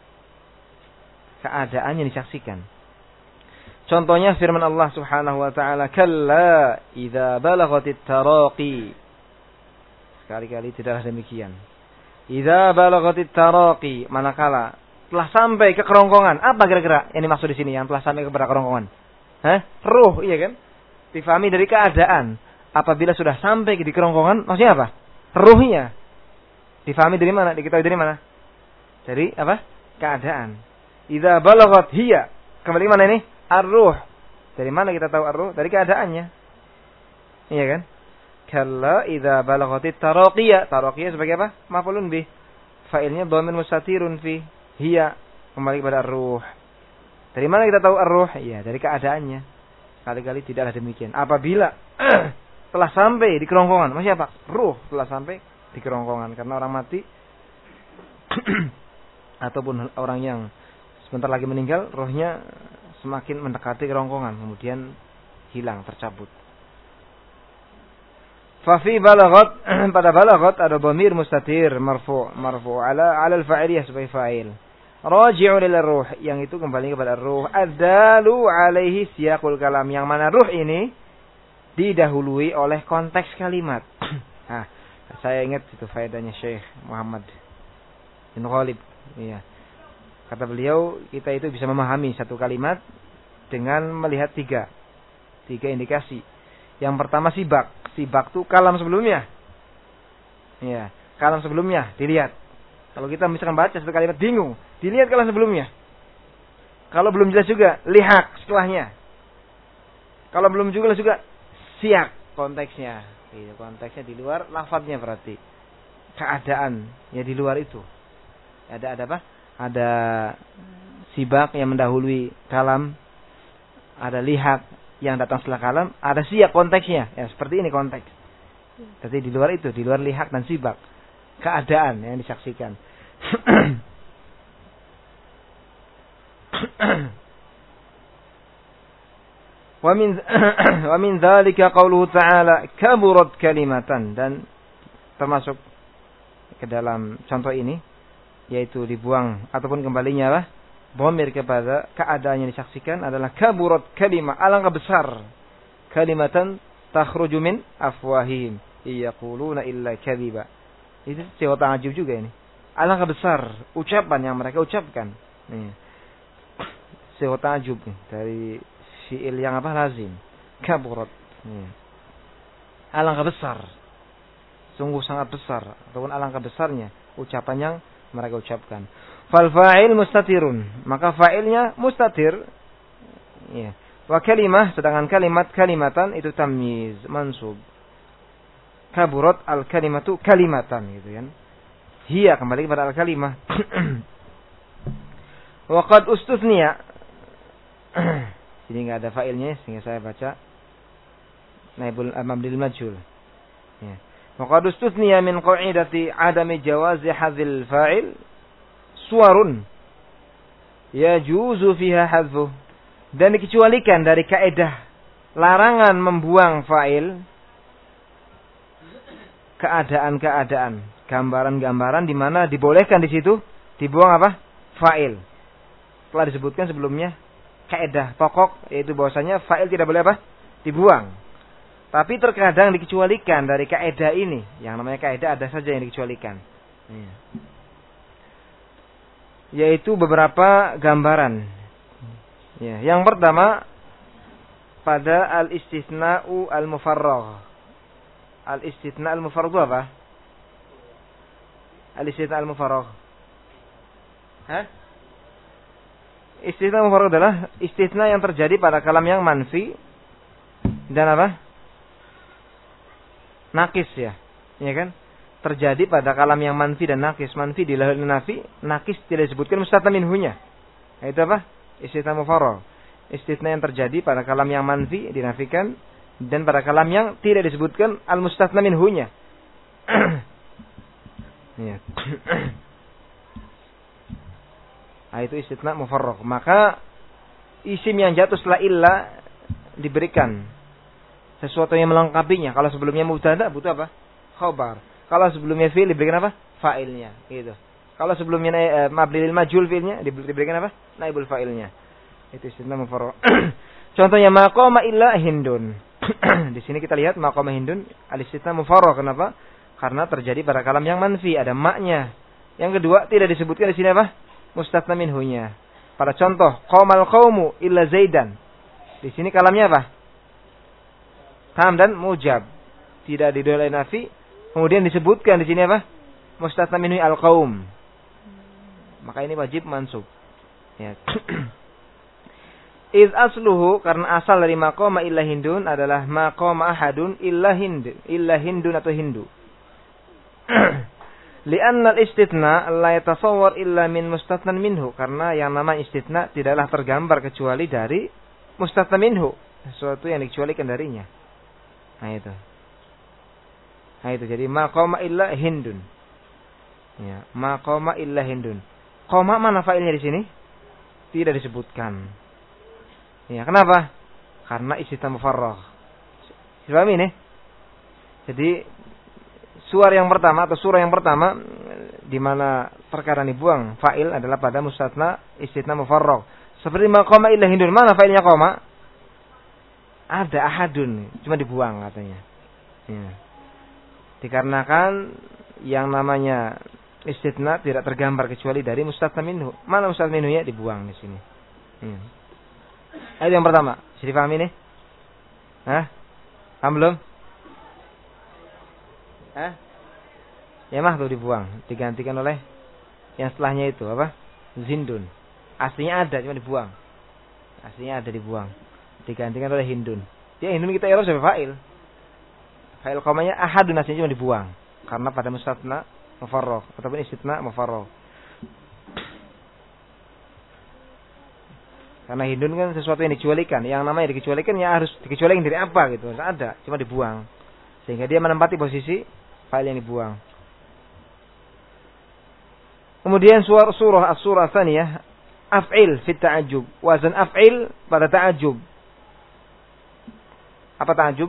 Keadaan yang disaksikan. Contohnya firman Allah Subhanahu wa taala, "Kalla idza balaghatit taraqi." Sekali-kali tidaklah demikian. Idza balaghatit taraqi, manakala telah sampai ke kerongkongan. Apa kira-kira yang dimaksud di sini yang telah sampai kepada kerongkongan? Hah? Ruh, iya kan? Difahami dari keadaan. Apabila sudah sampai di kerongkongan, maksudnya apa? Ruhnya. Difahami dari mana? Diketahui dari mana? Dari apa? Keadaan. Idza balaghat hiya. Kembali mana ini? Ar-ruh. Dari mana kita tahu ar-ruh? Dari keadaannya. Iya kan? Kalla idza balaghatit taraqiyah. Taraqiyah sebagai apa? Maf'ulun bih. Fa'ilnya dhamir mustatirun fi hiya. Kembali kepada ar-ruh. Dari mana kita tahu ar-ruh? Iya, dari keadaannya. Kali-kali tidaklah demikian. Apabila telah sampai di kerongkongan, maksudnya apa? Ruh telah sampai di kerongkongan. Karena orang mati ataupun orang yang sebentar lagi meninggal, rohnya semakin mendekati kerongkongan, kemudian hilang, tercabut. Fafi balaghat, pada balaghat ada dhamir mustatir marfu' marfu' ala ala al-fa'iliyah sebagai fa'il. Raji'un ila ruh, yang itu kembali kepada ruh. Addalu alaihi siyaqul kalam, yang mana ruh ini didahului oleh konteks kalimat. Nah, saya ingat itu faedahnya Syekh Muhammad bin Khalid. Iya. Kata beliau, kita itu bisa memahami satu kalimat dengan melihat tiga. Tiga indikasi. Yang pertama sibak. Sibak itu kalam sebelumnya. Iya, kalam sebelumnya dilihat. Kalau kita misalkan baca satu kalimat bingung, dilihat kalam sebelumnya. Kalau belum jelas juga, lihat setelahnya. Kalau belum jelas juga, siak konteksnya. Iya, konteksnya di luar lafadznya berarti. Keadaan ya di luar itu. Ada ada apa? Ada sibak yang mendahului kalam, ada lihat yang datang setelah kalam, ada siyak konteksnya. Ya, seperti ini konteks. Jadi di luar itu, di luar lihat dan sibak. Keadaan yang disaksikan. Wa min wa min dzalika qauluhu ta'ala kaburat kalimatan, dan termasuk ke dalam contoh ini yaitu dibuang ataupun kembalinya lah dhamir kepada keadaan yang disaksikan adalah kaburat kalimah, alangkah besar, kalimatan takhruju min afwahihim yaquluna illa kadhiba. Itu sesuatu ajib juga ini. Alangkah besar ucapan yang mereka ucapkan. Nih. Sesuatu ajib nih dari fi'il yang apa lazim. Kaburat. Nih. Alangkah besar. Sungguh sangat besar ataupun alangkah besarnya ucapan yang mereka ucapkan. Fal fa'il mustatirun, maka fa'ilnya mustatir. Ya. Wa kalimah, sedangkan kalimat kalimatan itu tamyiz mansub. Kaburat al kalimatu kalimatan gitu kan. Hiya kembali kepada al kalimah. Wa qad ustuthniya. Jadi enggak ada fa'ilnya sehingga saya baca naibul mabdil majhul. Ya. Wa qad ustuthniya min qa'idati adami jawazi hadzal fa'il suwarun yajuzu fiha hadzfu, dan dikecualikan dari kaidah larangan membuang fa'il keadaan-keadaan, gambaran-gambaran di mana dibolehkan di situ dibuang apa? Fa'il. Telah disebutkan sebelumnya kaidah pokok yaitu bahwasanya fa'il tidak boleh apa? Dibuang. Tapi terkadang dikecualikan dari kaidah ini. Yang namanya kaidah ada saja yang dikecualikan. Ya. Yaitu beberapa gambaran. Ya, yang pertama pada al-istithna'u al-mufarragh. Al-istithna' al-mufarragh apa? Al-istithna' al-mufarragh. Hah? Istithna' al-mufarragh adalah istithna yang terjadi pada kalam yang manfi dan apa? Nakis ya. Ya kan? Terjadi pada kalam yang manfi dan nakis. Manfi di lahir nafi, nakis tidak disebutkan mustatna minhunya. Itu apa? Istithna mufarragh. Istithna yang terjadi pada kalam yang manfi dinafikan dan pada kalam yang tidak disebutkan al mustatna minhunya. Ya. Nah, itu istithna mufarragh. Maka isim yang jatuh setelah illa diberikan sesuatu yang melengkapinya. Kalau sebelumnya mubtada butuh apa? Khabar. Kalau sebelumnya fi'il diberikan apa? Fa'ilnya, gitu. Kalau sebelumnya eh, mabnil majhul fi'ilnya diberikan apa? Naibul fa'ilnya. Itu istithna mufarragh. Contohnya maqama illa hindun. Di sini kita lihat maqama hindun al-istithna mufarragh. Kenapa? Karena terjadi pada kalam yang manfi, ada maknya. Yang kedua tidak disebutkan di sini apa? Mustatna minhunya. Pada contoh qamal qaumu illa zaidan. Di sini kalamnya apa? Tam dan mujab. Tidak didolai nafi. Kemudian disebutkan di sini apa? Mustatna minhu al-qaum. Maka ini wajib mansub. Ya. Iz asluhu, karena asal dari maqama illa hindun adalah maqama ahadun illa hind, illa hindun atau hindu. Li'anna al-istithna la yatasawwar illa min mustatnan minhu, karena yang nama istithna tidaklah tergambar kecuali dari mustatna minhu, sesuatu yang dikecualikan darinya. Nah itu. Nah itu jadi maqama illa hindun. Ya, maqama illa hindun. Qama mana fa'ilnya di sini? Tidak disebutkan. Ya, kenapa? Karena istithna mufarragh. Paham ini? Jadi suara yang pertama atau surah yang pertama di mana terkadang dibuang fa'il adalah pada mustatna istithna mufarragh. Seperti maqama illa hindun, mana fa'ilnya qama? Ada ahadun, cuma dibuang katanya. Ya. Dikarenakan yang namanya istithna tidak tergambar kecuali dari mustatna minhu. Mana mustatna minhunya? Dibuang di sini. Hmm. Itu yang pertama. Bisa dipahami ini? Hah? Paham belum? Hah? Ya mah tuh dibuang, digantikan oleh yang setelahnya itu apa? Zindun. Aslinya ada, cuma dibuang. Aslinya ada dibuang, digantikan oleh hindun. Dia hindun kita i'rab sebagai fa'il. Fa'il qamanya ahadun, aslinya cuma dibuang karena pada mustatna mufarragh ataupun istithna mufarragh. Karena hindun kan sesuatu yang dikecualikan, yang namanya dikecualikan ya harus dikecualikan dari apa gitu, enggak ada, cuma dibuang. Sehingga dia menempati posisi fa'il yang dibuang. Kemudian surah surah as-surah tsaniyah af'il fi ta'ajjub. Wazan af'il pada ta'ajjub. Apa ta'ajjub?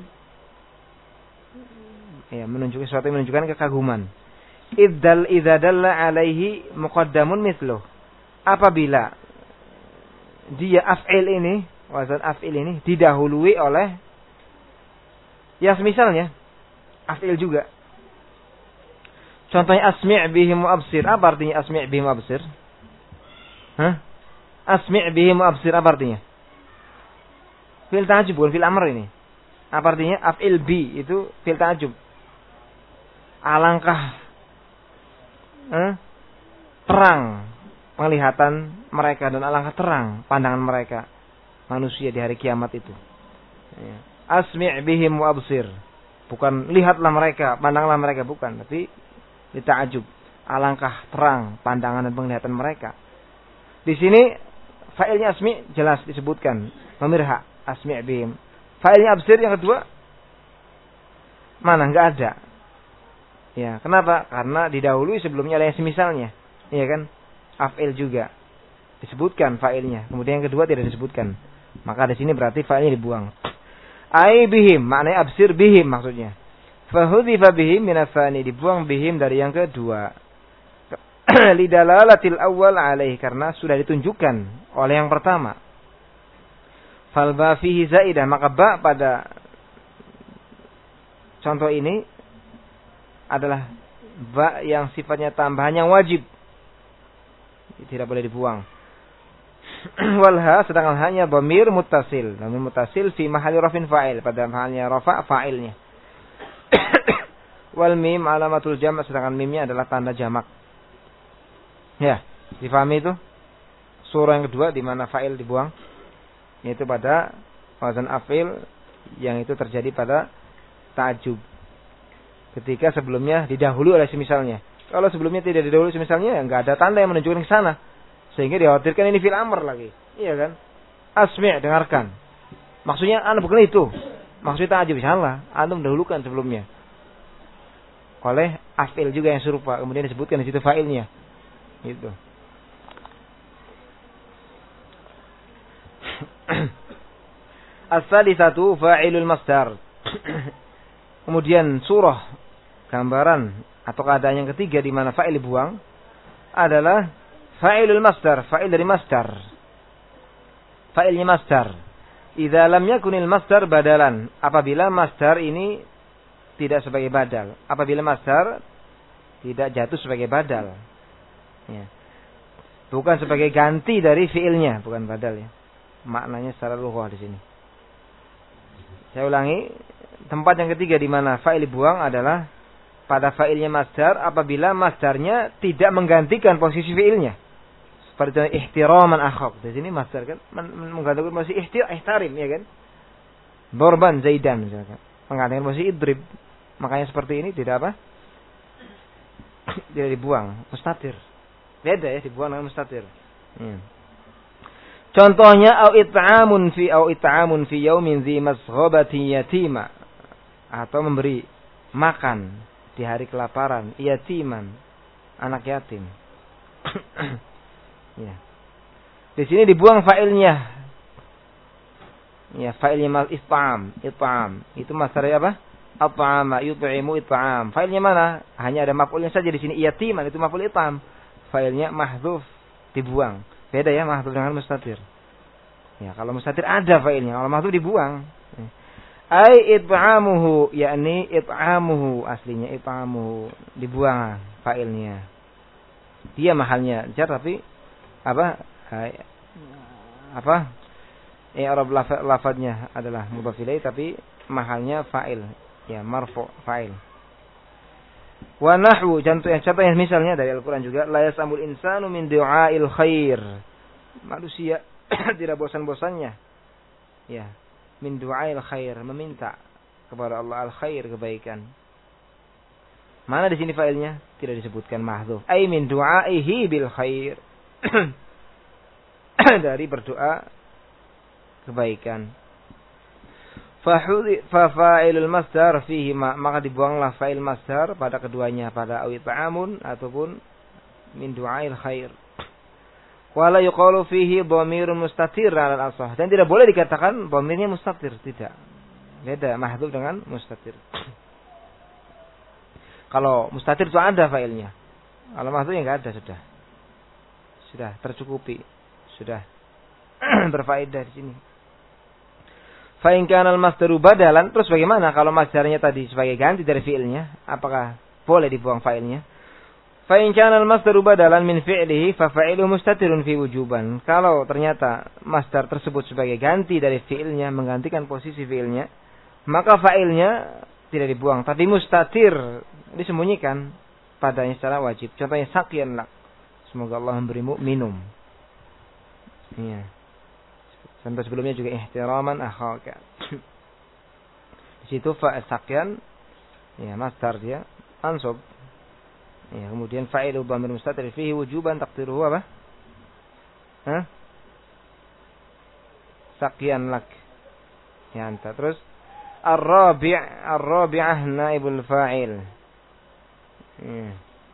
Ya, menunjukkan sesuatu yang menunjukkan kekaguman. Idzal idza dalla alaihi muqaddamun mithluh. Apabila dia af'il ini, wazan af'il ini didahului oleh yang semisalnya af'il juga. Contohnya asmi' bihim wa absir. Apa artinya asmi' bihim wa absir? Hah? Asmi' bihim wa absir apa artinya? Fi'il ta'ajjub bukan fi'il amr ini. Apa artinya? Af'il bi itu fi'il ta'ajjub. Alangkah eh, terang penglihatan mereka dan alangkah terang pandangan mereka manusia di hari kiamat itu. Ya. Asmi' bihim wa absir. Bukan lihatlah mereka, pandanglah mereka, bukan, tapi dita'ajub. Alangkah terang pandangan dan penglihatan mereka. Di sini fa'ilnya asmi' jelas disebutkan, memirha, asmi' bihim. Fa'ilnya absir yang kedua mana? Enggak ada. Ya, kenapa? Karena didahului sebelumnya ada yang semisalnya. Iya kan? Af'il juga disebutkan fa'ilnya. Kemudian yang kedua tidak disebutkan. Maka di sini berarti fa'ilnya dibuang. Ai bihim, maknanya absir bihim maksudnya. Fahudhifa bihim min ats-tsani, dibuang bihim dari yang kedua. Lidalalatil awwal alaih, karena sudah ditunjukkan oleh yang pertama. Fal ba fihi zaidah, maka ba pada contoh ini adalah ba yang sifatnya tambahan yang wajib. Tidak boleh dibuang. Walha, sedangkan hanya dhamir muttasil. Dhamir muttasil fi mahalli rafin fa'il, pada mahalnya rafa' fa'ilnya. Wal mim alamatul jam', sedangkan mimnya adalah tanda jamak. Ya, difahami itu? Surah yang kedua di mana fa'il dibuang, yaitu pada wazan af'il yang itu terjadi pada ta'ajjub. Ketika sebelumnya didahului oleh semisalnya. Kalau sebelumnya tidak didahului semisalnya, ya enggak ada tanda yang menunjukkan ke sana. Sehingga dikhawatirkan ini fil amr lagi. Iya kan? Asmi', dengarkan. Maksudnya anda bukan itu. Maksudnya ta'ajjub, insyaallah anda mendahulukan sebelumnya. Oleh af'il juga yang serupa, kemudian disebutkan di situ fa'ilnya. Gitu. As-salisatu fa'ilul masdar. Kemudian surah, gambaran atau keadaan yang ketiga di mana fa'il dibuang adalah fa'ilul masdar, fa'il dari masdar. Fa'ilnya masdar. Idza lam yakunil masdar badalan, apabila masdar ini tidak sebagai badal. Apabila masdar tidak jatuh sebagai badal. Ya. Bukan sebagai ganti dari fi'ilnya, bukan badal ya. Maknanya secara lughah di sini. Saya ulangi, tempat yang ketiga di mana fa'il dibuang adalah pada fa'ilnya masdar apabila masdarnya tidak menggantikan posisi fi'ilnya. Seperti ihtiraman akhak. Di sini masdar kan menggantikan posisi ihtir, ihtarim ya kan. Dorban Zaidan misalkan. Menggantikan posisi idrib. Makanya seperti ini tidak apa? Tidak dibuang, mustatir. Beda ya, dibuang dengan mustatir. Hmm. Contohnya au it'amun fi au it'amun fi yaumin dzi masghabati yatima, atau memberi makan di hari kelaparan yatiman, anak yatim. Ya. Di sini dibuang fa'ilnya. Ya, fa'ilnya mal it'am, it'am. Itu masdar apa? At'ama yut'imu it'am. Fa'ilnya mana? Hanya ada maf'ulnya saja di sini, yatiman itu maf'ul it'am. Fa'ilnya mahdzuf, dibuang. Beda ya mahdzuf dengan mustatir. Ya, kalau mustatir ada fa'ilnya, kalau mahdzuf dibuang. Ai it'amuhu, yakni it'amuhu, aslinya it'amuhu, dibuang fa'ilnya. Dia mahalnya jar tapi apa? Apa? I'rab lafadznya adalah mudhaf ilaih tapi mahalnya fa'il. Ya, marfu' fa'il. Wa nahwu, contoh yang contoh yang misalnya dari Al-Qur'an juga, la yasamul insanu min du'ail khair. Manusia tidak bosan-bosannya. Ya, min du'ail khair, meminta kepada Allah al-khair, kebaikan. Mana di sini fa'ilnya? Tidak disebutkan mahdzuf. Ai min du'aihi bil khair. Dari berdoa kebaikan. Fa fa'ilul masdar fihi ma, maka dibuanglah fa'il masdar pada keduanya, pada awi ta'amun ataupun min du'ail khair. Wala yuqalu fihi dhamirun mustatir 'ala al-ashah. Dan tidak boleh dikatakan dhamirnya mustatir, tidak. Beda mahdhuf dengan mustatir. Kalau mustatir itu ada failnya. Kalau mahdhuf enggak ada sudah. Sudah tercukupi. Sudah berfaedah di sini. Fa in kana al-masdaru badalan, terus bagaimana kalau masdarnya tadi sebagai ganti dari fiilnya? Apakah boleh dibuang failnya? Fa in kana al-masdaru badalan min fi'lihi fa fa'iluhu mustatirun fi wujuban. Kalau ternyata masdar tersebut sebagai ganti dari fiilnya, menggantikan posisi fiilnya, maka fa'ilnya tidak dibuang, tapi mustatir, disembunyikan padanya secara wajib. Contohnya saqiyan lak. Semoga Allah memberimu minum. Iya. Contoh sebelumnya juga ihtiraman akhaka. Di situ fa saqiyan, ya masdar dia mansub. Ya, kemudian fa'ilu dhamir mustatir fihi wujuban taqdiruhu apa? Hah? Saqiyan lak. Ya, anta. Terus ar-rabi' ar-rabi'ah naibul fa'il. Ya.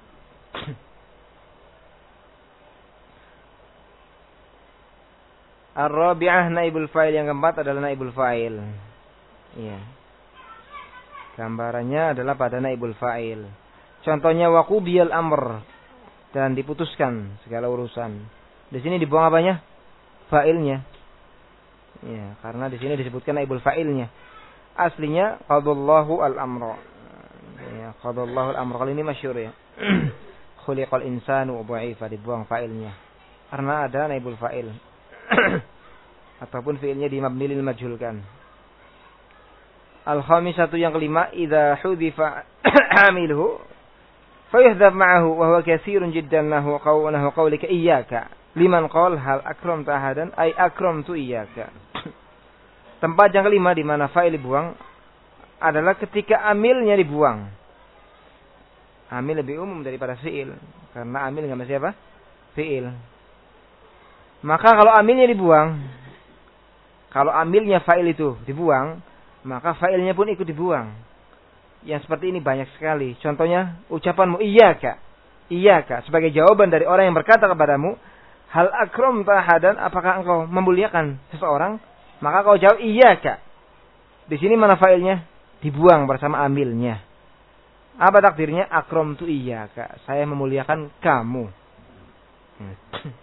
Ar-rabi'ah naibul fa'il, yang keempat adalah naibul fa'il. Ya. Gambarannya adalah pada naibul fa'il. Contohnya waqubiyal amr, dan diputuskan segala urusan. Di sini dibuang apanya? Fa'ilnya. Ya, karena di sini disebutkan naibul fa'ilnya. Aslinya qadallahu al-amra. Ya, qadallahu al-amra. Kali ini masyhur ya. Khuliqal insanu dha'ifa, dibuang fa'ilnya. Karena ada naibul fa'il. Ataupun fi'ilnya di mabni lil majhul kan. Al-khamisatu, yang kelima, idza hudhifa amilhu fayuhdhaf ma'ahu wa huwa katsirun jiddan nahu qawluhu qawlika iyyaka liman qala hal akramta ahadan ay akramtu iyyaka. Tempat yang kelima di mana fa'il dibuang adalah ketika amilnya dibuang. Amil lebih umum daripada fi'il, karena amil enggak masih apa? Fi'il. Maka kalau amilnya dibuang, kalau amilnya fa'il itu dibuang, maka fa'ilnya pun ikut dibuang. Yang seperti ini banyak sekali. Contohnya ucapanmu iyyaka, iyyaka sebagai jawaban dari orang yang berkata kepadamu, hal akramta ahadan, apakah engkau memuliakan seseorang? Maka kau jawab iyyaka. Di sini mana fa'ilnya? Dibuang bersama amilnya. Apa takdirnya? Akramtu iyyaka, saya memuliakan kamu. Hmm.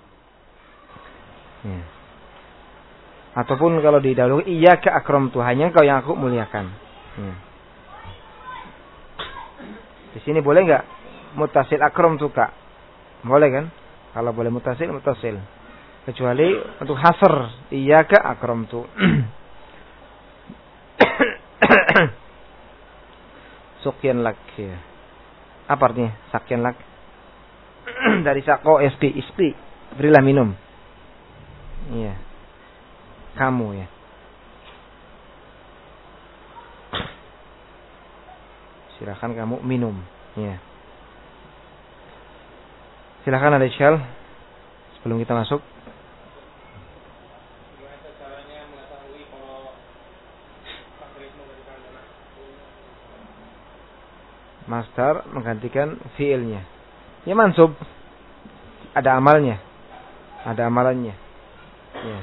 Hmm. Ataupun kalau didahului iyyaka akramtu, hanya engkau yang aku muliakan. Hmm. Di sini boleh enggak mutasil akramtu ka? Boleh kan? Kalau boleh mutasil, mutasil. Kecuali untuk hasr, iyyaka akramtu. Sukyan lak. Ya. Apa artinya? Sakyan lak. Dari sako isqi, isqi. Berilah minum. Iya. Kamu ya. Silakan kamu minum. Ya. Silakan ada isyal sebelum kita masuk. Masdar menggantikan fiilnya. Ya mansub. Ada amalnya. Ada amalannya. Ya.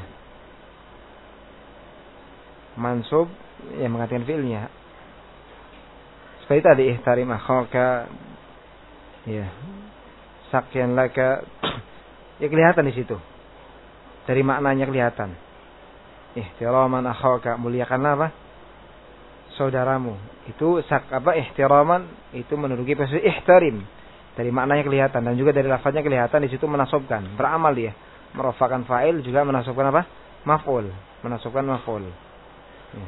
Mansub yang menggantikan fiilnya. Seperti tadi ihtarim akhaka, ya, sakyan laka, ya kelihatan di situ. Dari maknanya kelihatan. Ihtiraman akhaka, muliakanlah apa? Saudaramu. Itu sak apa? Ihtiraman itu menduduki posisi ihtarim. Dari maknanya kelihatan, dan juga dari lafaznya kelihatan di situ menasabkan, beramal dia. Merafakan fa'il, juga menasabkan apa? Maf'ul, menasabkan maf'ul. Ya.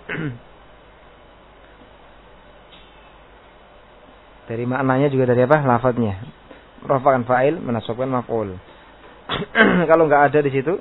Dari maknanya juga dari apa? Lafadznya. Rafakan fa'il, menasabkan maf'ul. Kalau enggak ada di situ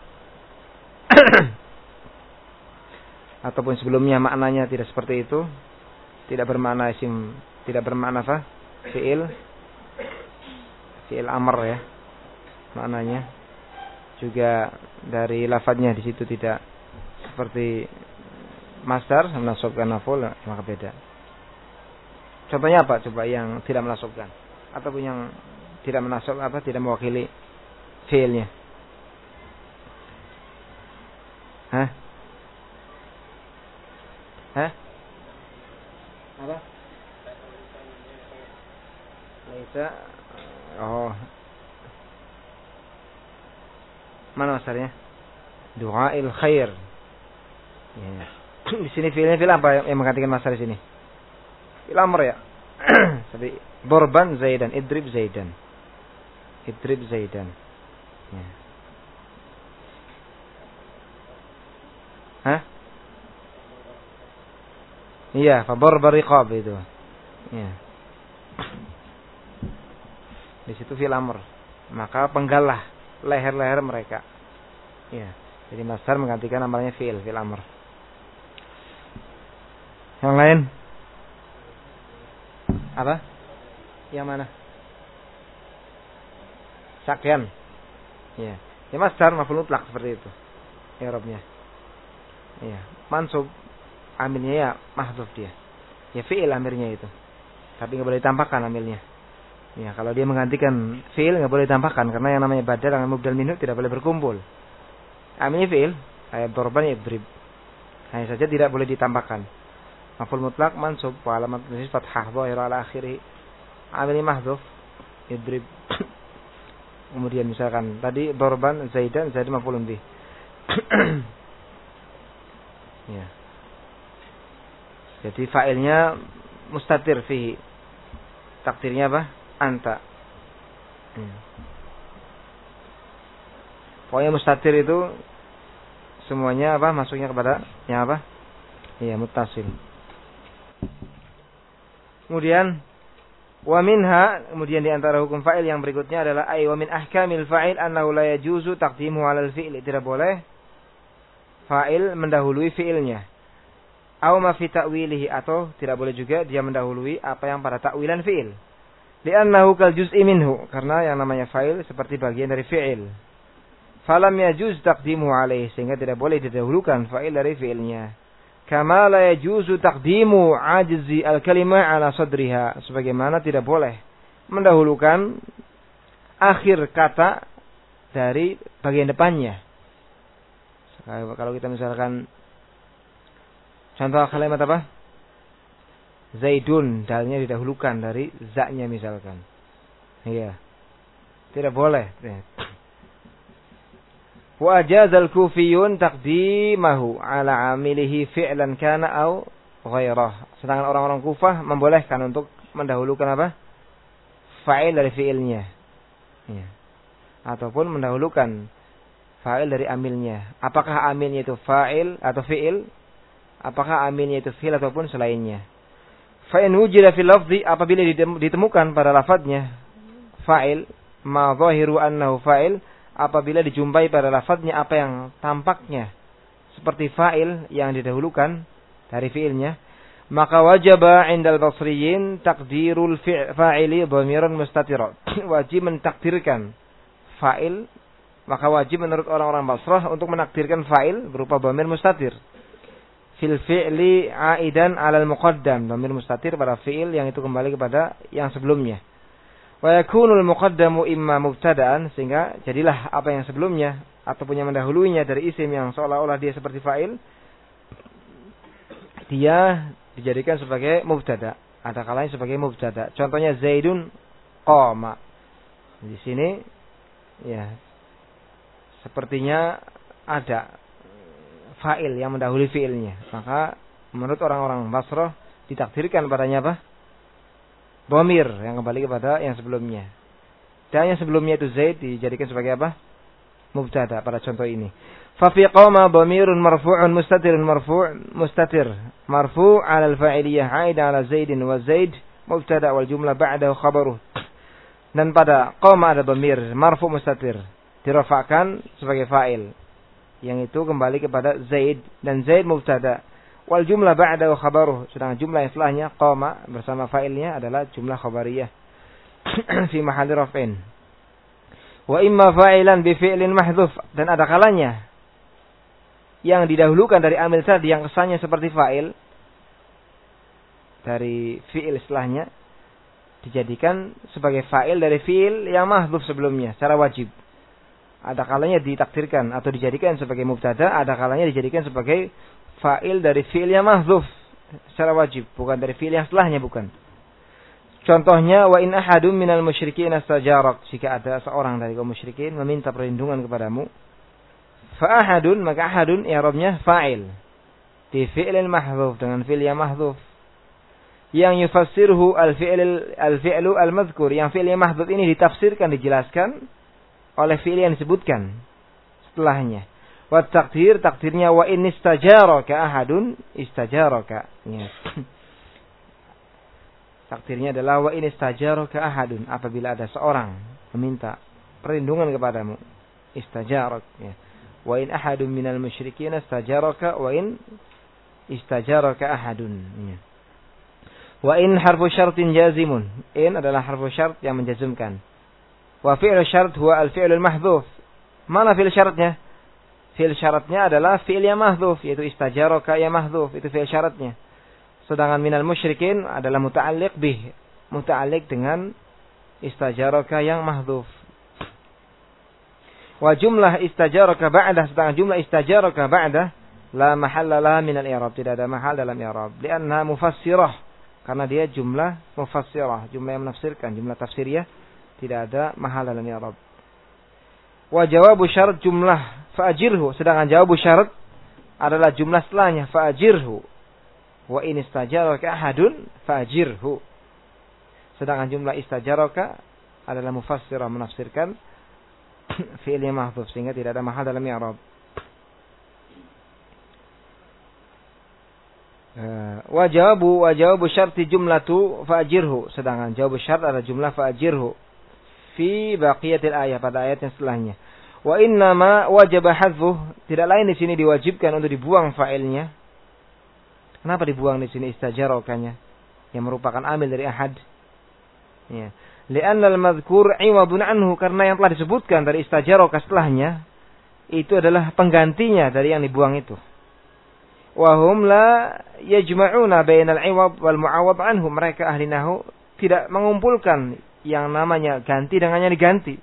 ataupun sebelumnya maknanya tidak seperti itu, tidak bermakna isim, tidak bermakna apa? Fi'il. Fi'il amr ya. Maknanya juga dari lafadznya di situ tidak seperti masdar menasabkan maf'ul, maka beda. Contohnya apa? Coba yang tidak menasabkan ataupun yang tidak menasab apa tidak mewakili fiilnya. Hah? Hah? Apa? Laisa. Oh. Mana masarnya? Du'ail khair. Ya. Di sini fiilnya fiil apa yang menggantikan masar di sini? Fiil amr ya. Jadi Dorban Zaidan, idrib Zaidan. Idrib Zaidan. Ya. Hah? Iya, fadarba riqab itu. Ya. Di situ fiil amr. Maka penggalah leher-leher mereka. Ya. Jadi masdar menggantikan amalnya fiil, fiil amr. Yang lain? Apa? Yang mana? Sakyan. Ya. Ya masdar maf'ul mutlaq seperti itu. I'rabnya. Ya, mansub amilnya ya mahdhuf dia. Ya fi'il amirnya itu. Tapi enggak boleh ditampakkan amilnya. Ya, kalau dia menggantikan fi'il enggak boleh ditampakkan karena yang namanya badal dengan mubdal minhu tidak boleh berkumpul. Amilnya fi'il, ayat dorban yadrib. Hanya saja tidak boleh ditampakkan. Maf'ul mutlaq mansub wa alamat nasb fathah dhahir ala akhirih. Amilnya mahdhuf yadrib. Kemudian misalkan tadi dorban Zaidan, Zaid maf'ulun bih. Ya. Jadi fa'ilnya mustatir fihi. Takdirnya apa? Anta. Ya. Pokoknya mustatir itu semuanya apa? Masuknya kepada yang apa? Iya, muttasil. Kemudian wa minha, kemudian di antara hukum fa'il yang berikutnya adalah ay wa min ahkamil fa'il annahu la yajuzu taqdimuhu 'ala al-fi'li. Tidak boleh fa'il mendahului fi'ilnya. Aw ma fi ta'wilihi, atau tidak boleh juga dia mendahului apa yang pada ta'wilan fi'il. Li'annahu kal juz'i minhu, karena yang namanya fa'il seperti bagian dari fi'il. Falam yajuz taqdimuhu 'alaihi, sehingga tidak boleh didahulukan fa'il dari fi'ilnya. Kama la yajuzu taqdimu 'ajzi al-kalimah 'ala sadriha, sebagaimana tidak boleh mendahulukan akhir kata dari bagian depannya. Kalau kita misalkan contoh kalimat apa? Zaidun, dalnya didahulukan dari za-nya misalkan. Iya. Tidak boleh. Wa ajazal kufiyun taqdimahu ala amilihi fi'lan kana aw ghairah. Sedangkan orang-orang Kufah membolehkan untuk mendahulukan apa? Fa'il dari fi'ilnya. Iya. Ataupun mendahulukan fa'il dari amilnya. Apakah amilnya itu fa'il atau fi'il? Apakah amilnya itu fi'il ataupun selainnya? Fa'in wujida fil lafzi, apabila ditemukan pada lafadznya fa'il, ma zahiru annahu fa'il, apabila dijumpai pada lafadznya apa yang tampaknya seperti fa'il yang didahulukan dari fi'ilnya, maka wajaba 'indal basriyin taqdirul fa'ili dhamiran mustatiran. Wajib mentakdirkan fa'il, maka wajib menurut orang-orang Basrah untuk menakdirkan fa'il berupa dhamir mustatir. Fil fi'li aidan 'alal muqaddam, dhamir mustatir pada fi'il yang itu kembali kepada yang sebelumnya. Wa yakunul muqaddamu imma mubtada'an, sehingga jadilah apa yang sebelumnya ataupun yang mendahulunya dari isim yang seolah-olah dia seperti fa'il, dia dijadikan sebagai mubtada. Ada kalanya sebagai mubtada. Contohnya Zaidun qama. Di sini ya sepertinya ada fa'il yang mendahului fi'ilnya. Maka menurut orang-orang Basrah ditakdirkan padanya apa? Dhamir yang kembali kepada yang sebelumnya. Dan yang sebelumnya itu Zaid dijadikan sebagai apa? Mubtada pada contoh ini. Fa fi qama dhamirun marfu'un mustatirun marfu' mustatir marfu' 'ala al-fa'iliyah 'aida 'ala Zaidin wa Zaid mubtada wal jumlah ba'dahu khabaruh. Dan pada qama ada dhamir marfu' mustatir dirafa'kan sebagai fa'il, yang itu kembali kepada Zaid, dan Zaid mubtada wal jumlah ba'dahu khabaruh, sedangkan jumlah yang setelahnya qama bersama fa'ilnya adalah jumlah khabariyah fi mahalli raf'in. Wa imma fa'ilan bi fi'lin mahdhuf, dan ada kalanya yang didahulukan dari amil tadi yang kesannya seperti fa'il dari fi'il setelahnya dijadikan sebagai fa'il dari fi'il yang mahdhuf sebelumnya secara wajib. Ada kalanya ditakdirkan atau dijadikan sebagai mubtada, ada kalanya dijadikan sebagai fa'il dari fi'il yang mahdhuf secara wajib, bukan dari fi'il yang setelahnya, bukan. Contohnya, wa in ahadum minal musyrikin astajarak, jika ada seorang dari kaum musyrikin meminta perlindungan kepadamu, fa ahadun, maka ahadun i'rabnya fa'il di fi'il mahdhuf dengan fi'il yang mahdhuf. Yang yufassiruhu al-fi'il al-fi'lu al-madhkur, yang fi'il yang mahdhuf ini ditafsirkan, dijelaskan oleh fi'il yang disebutkan setelahnya. Wa takdir, takdirnya wa in istajaraka ahadun, istajaraka. Ya. Takdirnya adalah wa in istajaraka ahadun, apabila ada seorang meminta perlindungan kepadamu, istajarak. Ya. Wa in ahadun minal musyrikin istajaraka wa in istajaraka ahadun. Ya. Wa in harfu syartin jazimun, in adalah harfu syart yang menjazmkan. Wa fi'l syart huwa al-fi'lul mahdhuf. Mana fi'il syaratnya? Fi'il syaratnya adalah fi'il yang mahdhuf, yaitu istajaraka yang mahdhuf, itu fi'il syaratnya. Sedangkan minal musyrikin adalah muta'alliq bih, muta'alliq dengan istajaraka yang mahdhuf. Wa jumlah istajaraka ba'dah, sedangkan jumlah istajaraka ba'dah la mahalla laha minal i'rab, tidak ada mahal dalam i'rab, li'annaha mufassirah, karena dia jumlah mufassirah, jumlah yang menafsirkan, jumlah tafsiriyah, tidak ada mahal dalam i'rab. Wa jawabu syarat jumlah fa'ajirhu, sedangkan jawabu syarat adalah jumlah setelahnya fa'ajirhu. Wa in istajaraka ahadun fa'ajirhu. Sedangkan jumlah istajaraka adalah mufassirah, menafsirkan fi'il yang mahdhuf, sehingga tidak ada mahal dalam i'rab. Wa jawabu wa jawabu syarti jumlatu fa'ajirhu, sedangkan jawabu syarat adalah jumlah fa'ajirhu fi baqiyatil ayat, pada ayat yang setelahnya. Wa innama wajaba hadzfuh, tidak lain di sini diwajibkan untuk dibuang fa'ilnya. Kenapa dibuang di sini istajarakanya yang merupakan amil dari ahad? Ya. Li'anna al-madhkur 'iwadun anhu, karena yang telah disebutkan dari istajaraka setelahnya itu adalah penggantinya dari yang dibuang itu. Wa hum la yajma'una bainal 'iwad wal mu'awwad anhu, mereka ahli nahwu tidak mengumpulkan yang namanya ganti dengan yang diganti.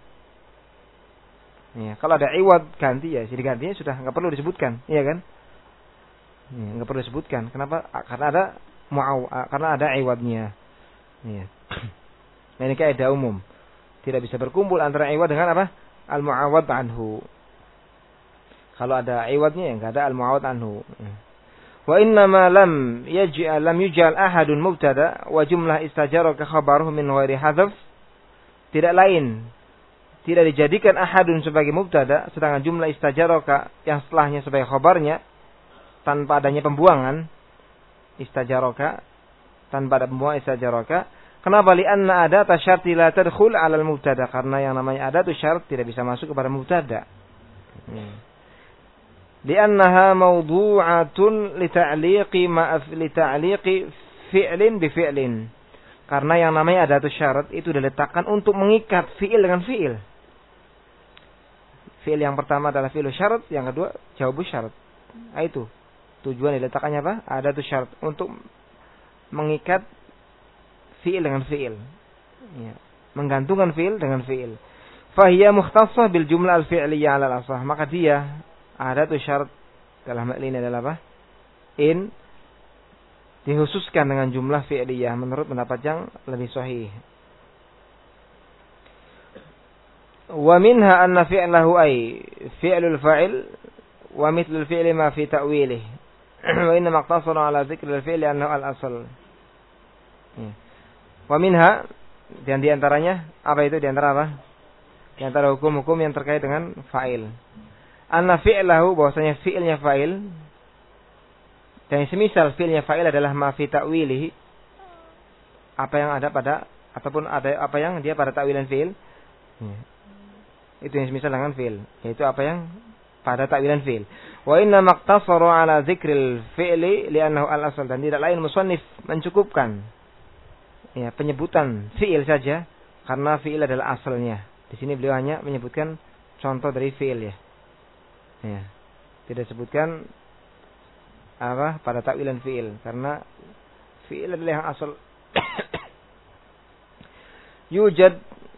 Ya, kalau ada iwad ganti, ya jadi gantinya sudah nggak perlu disebutkan, iya kan? Ya, nggak perlu disebutkan. Kenapa? Karena ada mu'aw, karena ada iwadnya. Ya. Nah, ini kaidah umum. Tidak bisa berkumpul antara iwad dengan apa? Al-mu'awwad anhu. Kalau ada iwadnya, ya nggak ada al-mu'awwad anhu. Ya. Wa innama lam yaj'al lam yuj'al ahadun mubtada wa jumlah istajaraka khabaruhu min ghairi hadzf. Tidak lain, tidak dijadikan ahadun sebagai mubtada, sedangkan jumlah istajaraka yang setelahnya sebagai khabarnya tanpa adanya pembuangan. Istajaraka tanpa ada pembuangan istajaraka. Kenapa? Li'anna adata syarti la tadkhul 'ala al-mubtada, karena yang namanya adatu syarat tidak bisa masuk kepada mubtada. Hmm. Li'annaha mawdu'atun li ta'liqi ma'af li ta'liqi fi'lin bi fi'lin. Karena yang namanya adatu syarat itu diletakkan untuk mengikat fi'il dengan fi'il. Fi'il yang pertama adalah fi'il syarat, yang kedua jawabu syarat. Nah, itu tujuan diletakkannya apa? Adatu syarat, untuk mengikat fi'il dengan fi'il. Ya. Menggantungkan fi'il dengan fi'il. Fahiya mukhtassah bil jumlah al-fi'liyah 'ala al-asah. Maka dia adatu syarat dalam hal ini adalah apa? In, dikhususkan dengan jumlah fi'liyah menurut pendapat yang lebih sahih. Wa minha anna fi'lahu ay fi'lul fa'il wa mithlul fi'li ma fi ta'wilih. Wa inna maqtasara ala dzikril fi'li annahu al-asl. Wa minha, dan di antaranya apa itu? Di antara apa? Di antara hukum-hukum yang terkait dengan fa'il. Anna fi'lahu, bahwasanya fi'ilnya fa'il, dan semisal fi'ilnya fa'il adalah ma fi ta'wilihi, apa yang ada pada, ataupun ada apa yang dia pada ta'wilan fi'il, ya. Itu yang semisal dengan fi'il, yaitu apa yang pada ta'wilan fi'il. Wa inna maqtasaru ala dzikril fi'li li'annahu al-asl, dan tidak lain musannif mencukupkan ya penyebutan fi'il saja karena fi'il adalah asalnya. Di sini beliau hanya menyebutkan contoh dari fi'il, ya. Ya. Tidak sebutkan apa pada takwilan fi'il, karena fi'il adalah yang asal. yujad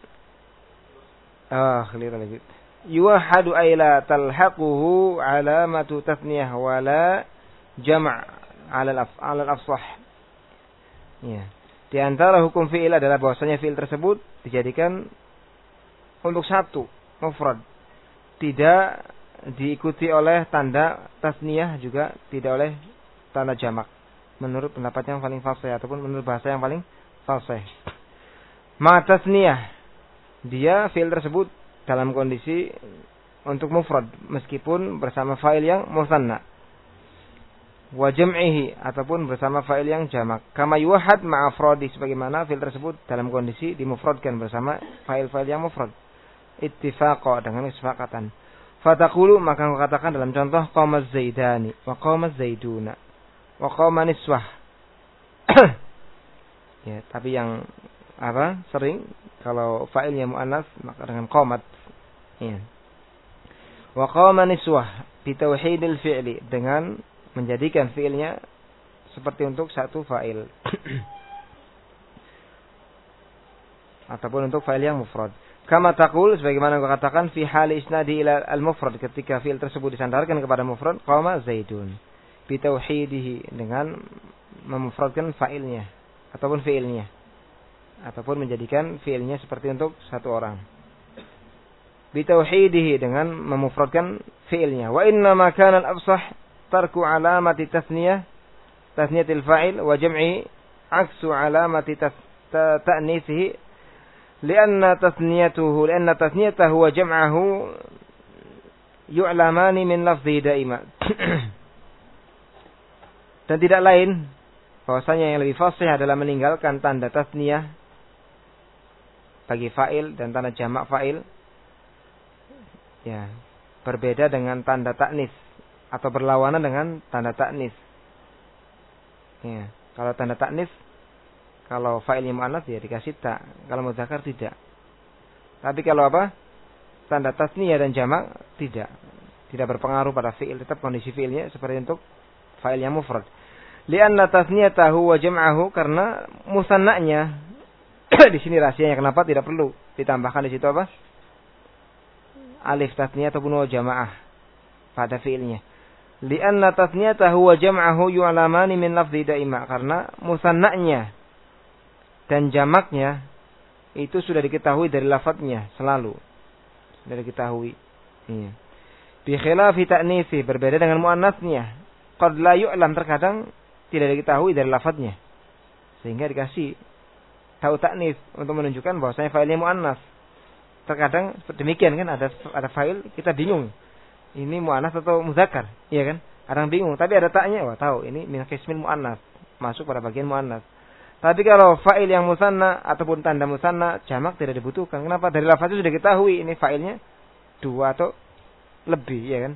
ah keliru lagi. Yuwahhadu ay la talhaquhu alamatu tathniyah wala jam' ala al-afsah. Ya. Di antara hukum fi'il adalah bahwasanya fi'il tersebut dijadikan untuk satu, mufrad. Tidak diikuti oleh tanda tasniyah, juga tidak oleh tanda jamak. Menurut pendapat yang paling fasih ataupun menurut bahasa yang paling fasih. Ma tasniyah, dia fi'il tersebut dalam kondisi untuk mufrad meskipun bersama fa'il yang musanna. Wa jam'ihi, ataupun bersama fa'il yang jamak. Kama yuwahhad ma'a afradi, sebagaimana fi'il tersebut dalam kondisi dimufradkan bersama fa'il-fa'il yang mufrad. Ittifaqa, dengan kesepakatan. Fataqulu, maka engkau katakan dalam contoh qamaz zaidani wa qamaz zaiduna wa qama niswah. Ya, tapi yang apa? Sering kalau fa'ilnya muannas maka dengan qamat. Ya. Wa qama niswah bi tauhidil fi'li, dengan menjadikan fi'ilnya seperti untuk satu fa'il. Ataupun untuk fa'il yang mufrad. Kama taqul, sebagaimana engkau katakan fi hali isnadi ila al-mufrad, ketika fi'il tersebut disandarkan kepada mufrad, qama zaidun bi tauhidihi, dengan memufradkan fa'ilnya ataupun fi'ilnya, ataupun menjadikan fi'ilnya seperti untuk satu orang. Bi tauhidihi, dengan memufradkan fi'ilnya. Wa inna ma kana al-afsah tarku alamati tasniyah tasniyatil fa'il wa jam'i aksu alamati ta'nisihi lianna tasniyatuhu lianna tasniyatahu wa jam'ahu yu'lamani min lafzi daima. Dan tidak lain bahwasanya yang lebih fasih adalah meninggalkan tanda tasniyah bagi fa'il dan tanda jamak fa'il, ya, berbeda dengan tanda ta'nis atau berlawanan dengan tanda ta'nis. Ya, kalau tanda ta'nis, kalau fa'ilnya mu'annas ya dikasih ta, kalau mudzakkar tidak. Tapi kalau apa? Tanda tasniyah dan jamak tidak. Tidak berpengaruh pada fi'il, tetap kondisi fi'ilnya seperti untuk fa'il yang mufrad. Lianna tasniyatahu wa jam'ahu, karena musanna'nya di sini rahasianya kenapa tidak perlu ditambahkan di situ apa? Alif tasniyah ataupun wa jamaah pada fi'ilnya. Lianna tasniyatahu wa jam'ahu yu'lamani min lafzi daima, karena musanna'nya dan jamaknya itu sudah diketahui dari lafadznya selalu. Sudah diketahui. Iya. Bi khilafi ta'nisi, berbeda dengan muannasnya. Qad la yu'lam, terkadang tidak diketahui dari lafadznya. Sehingga dikasih tahu ta'nis untuk menunjukkan bahwasanya fa'ilnya muannas. Terkadang demikian kan, ada ada fa'il kita bingung. Ini mu'annas atau mudzakkar, iya kan? Orang bingung, tapi ada taknya, wah tahu ini min qismil mu'annas, masuk pada bagian mu'annas. Tapi kalau fa'il yang musanna ataupun tanda musanna, jamak tidak dibutuhkan. Kenapa? Dari lafaz itu sudah diketahui ini fa'ilnya dua atau lebih, ya kan?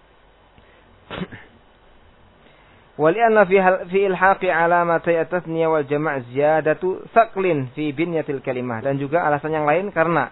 Walianna fi fi ilhaqi alamatay at-tasniyah wal jama' ziyadatu saqlin fi binyatil kalimah, dan juga alasan yang lain karena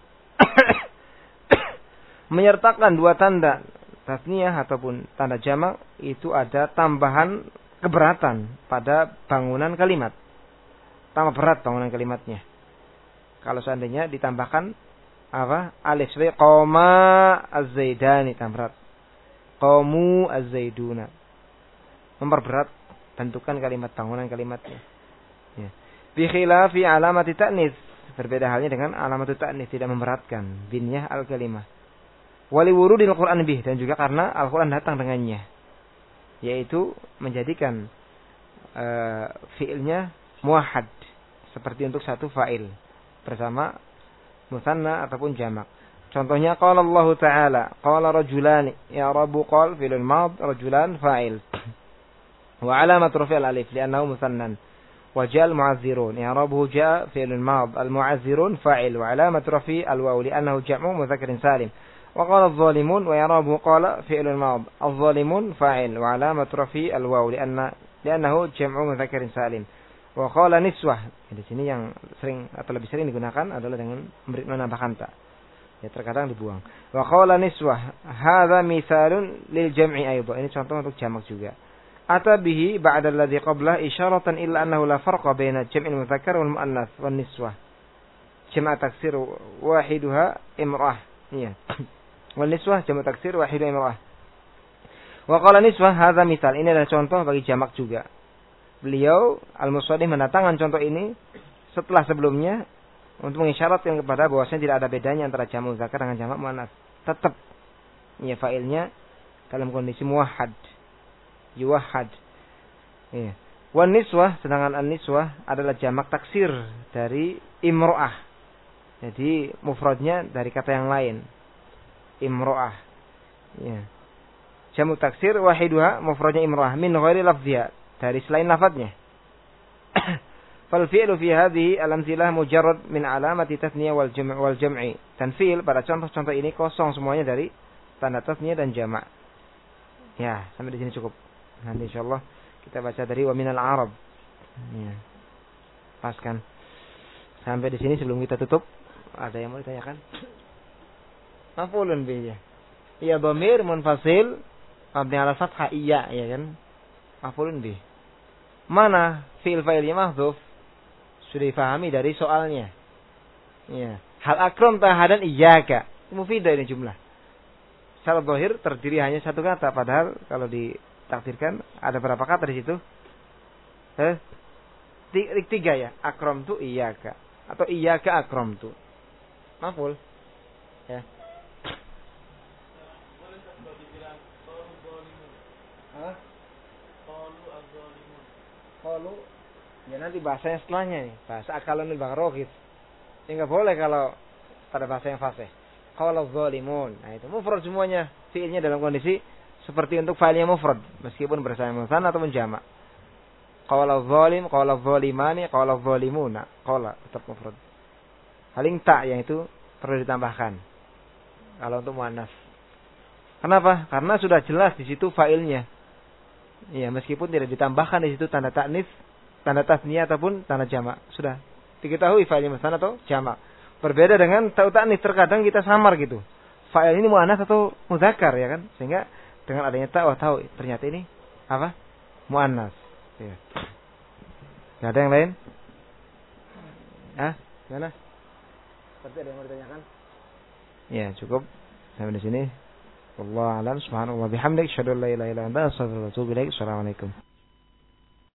menyertakan dua tanda tasniyah ataupun tanda jamak itu ada tambahan keberatan pada bangunan kalimat. Tambah berat bangunan kalimatnya. Kalau seandainya ditambahkan apa? Alif sebagai qoma az-zaidani, tambah berat. Qamu az-zaiduna. Memperberat bentukan kalimat, bangunan kalimatnya. Ya. Bi khilafi alamati ta'nis, berbeda halnya dengan alamat ta'nis, tidak memberatkan binyah al-kalimah. Wali wurudil Qur'an bih, dan juga karena Al-Qur'an datang dengannya, yaitu menjadikan uh, fiilnya muahad seperti untuk satu fa'il bersama musanna ataupun jamak. Contohnya qala Allah Ta'ala, qala rajulani, ya Rabbu qal fi'lun mad, rajulan fa'il. Wa alamat rafi' al-alif li'annahu musannan. Wa ja'al mu'azzirun, ya Rabbu ja'a fi'lun mad, al-mu'azzirun fa'il, wa alamat rafi' al-waw li'annahu jam'u mudzakkarin salim. Wa qala adh-dhalimun, wa ya Rabbu qala fi'lun mad, adh-dhalimun fa'il, wa alamat rafi' al-waw li'anna li'annahu jam'u mudzakkarin salim. Wa qala niswah, di sini yang sering atau lebih sering digunakan adalah dengan menambahkan ta. Ya, terkadang dibuang. Wa qala niswah, hadza misalun lil jam'i aidan. Ini contoh untuk jamak juga. Ata bihi ba'da alladhi qabla isyaratan illa annahu la farqa baina jam'il mudzakkar wal muannas wan niswah. jamak taksir wahiduha imra'ah. Iya. Wal niswah jamak taksir wahiduha imra'ah. Wa qala niswah hadza misal. Ini adalah contoh bagi jamak juga. Beliau Al-Musannif mendatangkan contoh ini setelah sebelumnya untuk mengisyaratkan kepada bahwasanya tidak ada bedanya antara jamak muzakkar dengan jamak muannas. Tetap ya fa'ilnya dalam kondisi muwahhad. Yuwahhad. Ya. Wan niswah, sedangkan an-niswah adalah jamak taksir dari imro'ah. Jadi mufradnya dari kata yang lain. Imro'ah. Ya. Jamak taksir wahiduha mufradnya imro'ah min ghairi lafziha, dari selain lafadznya. Fal fi'lu fi hadhihi al-amthilah mujarrad min alamati tathniyah wal jam' wal jam'i. Dan fi'il pada contoh-contoh ini kosong semuanya dari tanda tasniyah dan jamak. Ya, sampai di sini cukup. Nanti insyaallah kita baca dari wa minal arab. Ya. Pas kan? Sampai di sini sebelum kita tutup, ada yang mau ditanyakan? Maf'ulun bihi. Iya dhamir munfasil mabni ala fathah iya, ya kan? Maf'ulun bihi. Mana fi'il fa'ilnya mahdhuf? Sudah difahami dari soalnya. Ya. Hal akram tahadan iyyaka. Mufidah ini jumlah. Secara zahir terdiri hanya satu kata, padahal kalau ditakdirkan ada berapa kata di situ? Eh? Tiga ya. Akram tu iyyaka atau iyyaka akram tu. Maf'ul. Ya. Hah? Qalu ya nanti bahasanya setelahnya nih, bahasa akalunul baghrohis. Enggak boleh kalau pada bahasa yang fasih. Qala zalimun. Nah itu mufrad semuanya, fiilnya dalam kondisi seperti untuk fa'ilnya mufrad meskipun bersama musanna atau menjamak. Qala zalim, qala zalimani, qala zalimuna. Qala tetap mufrad. Paling ta yang itu perlu ditambahkan. Kalau untuk muannas. Kenapa? Karena sudah jelas di situ fa'ilnya. Ya, meskipun tidak ditambahkan di situ tanda ta'nis, tanda tasniyah ataupun tanda jamak. Sudah diketahui fa'ilnya musanna atau jamak. Berbeda dengan ta'u ta'nis, terkadang kita samar gitu. Fa'il ini muannas atau muzakkar ya kan? Sehingga dengan adanya ta' wah tahu ternyata ini apa? Muannas. Ya. Gak ada yang lain? Hah? Gimana? Seperti ada yang mau ditanyakan? Ya, cukup sampai di sini. Wallahu a'lam. Subhanallah bihamdik, asyhadu an la ilaha illa anta, astaghfiruka wa atubu ilaik. Assalamualaikum.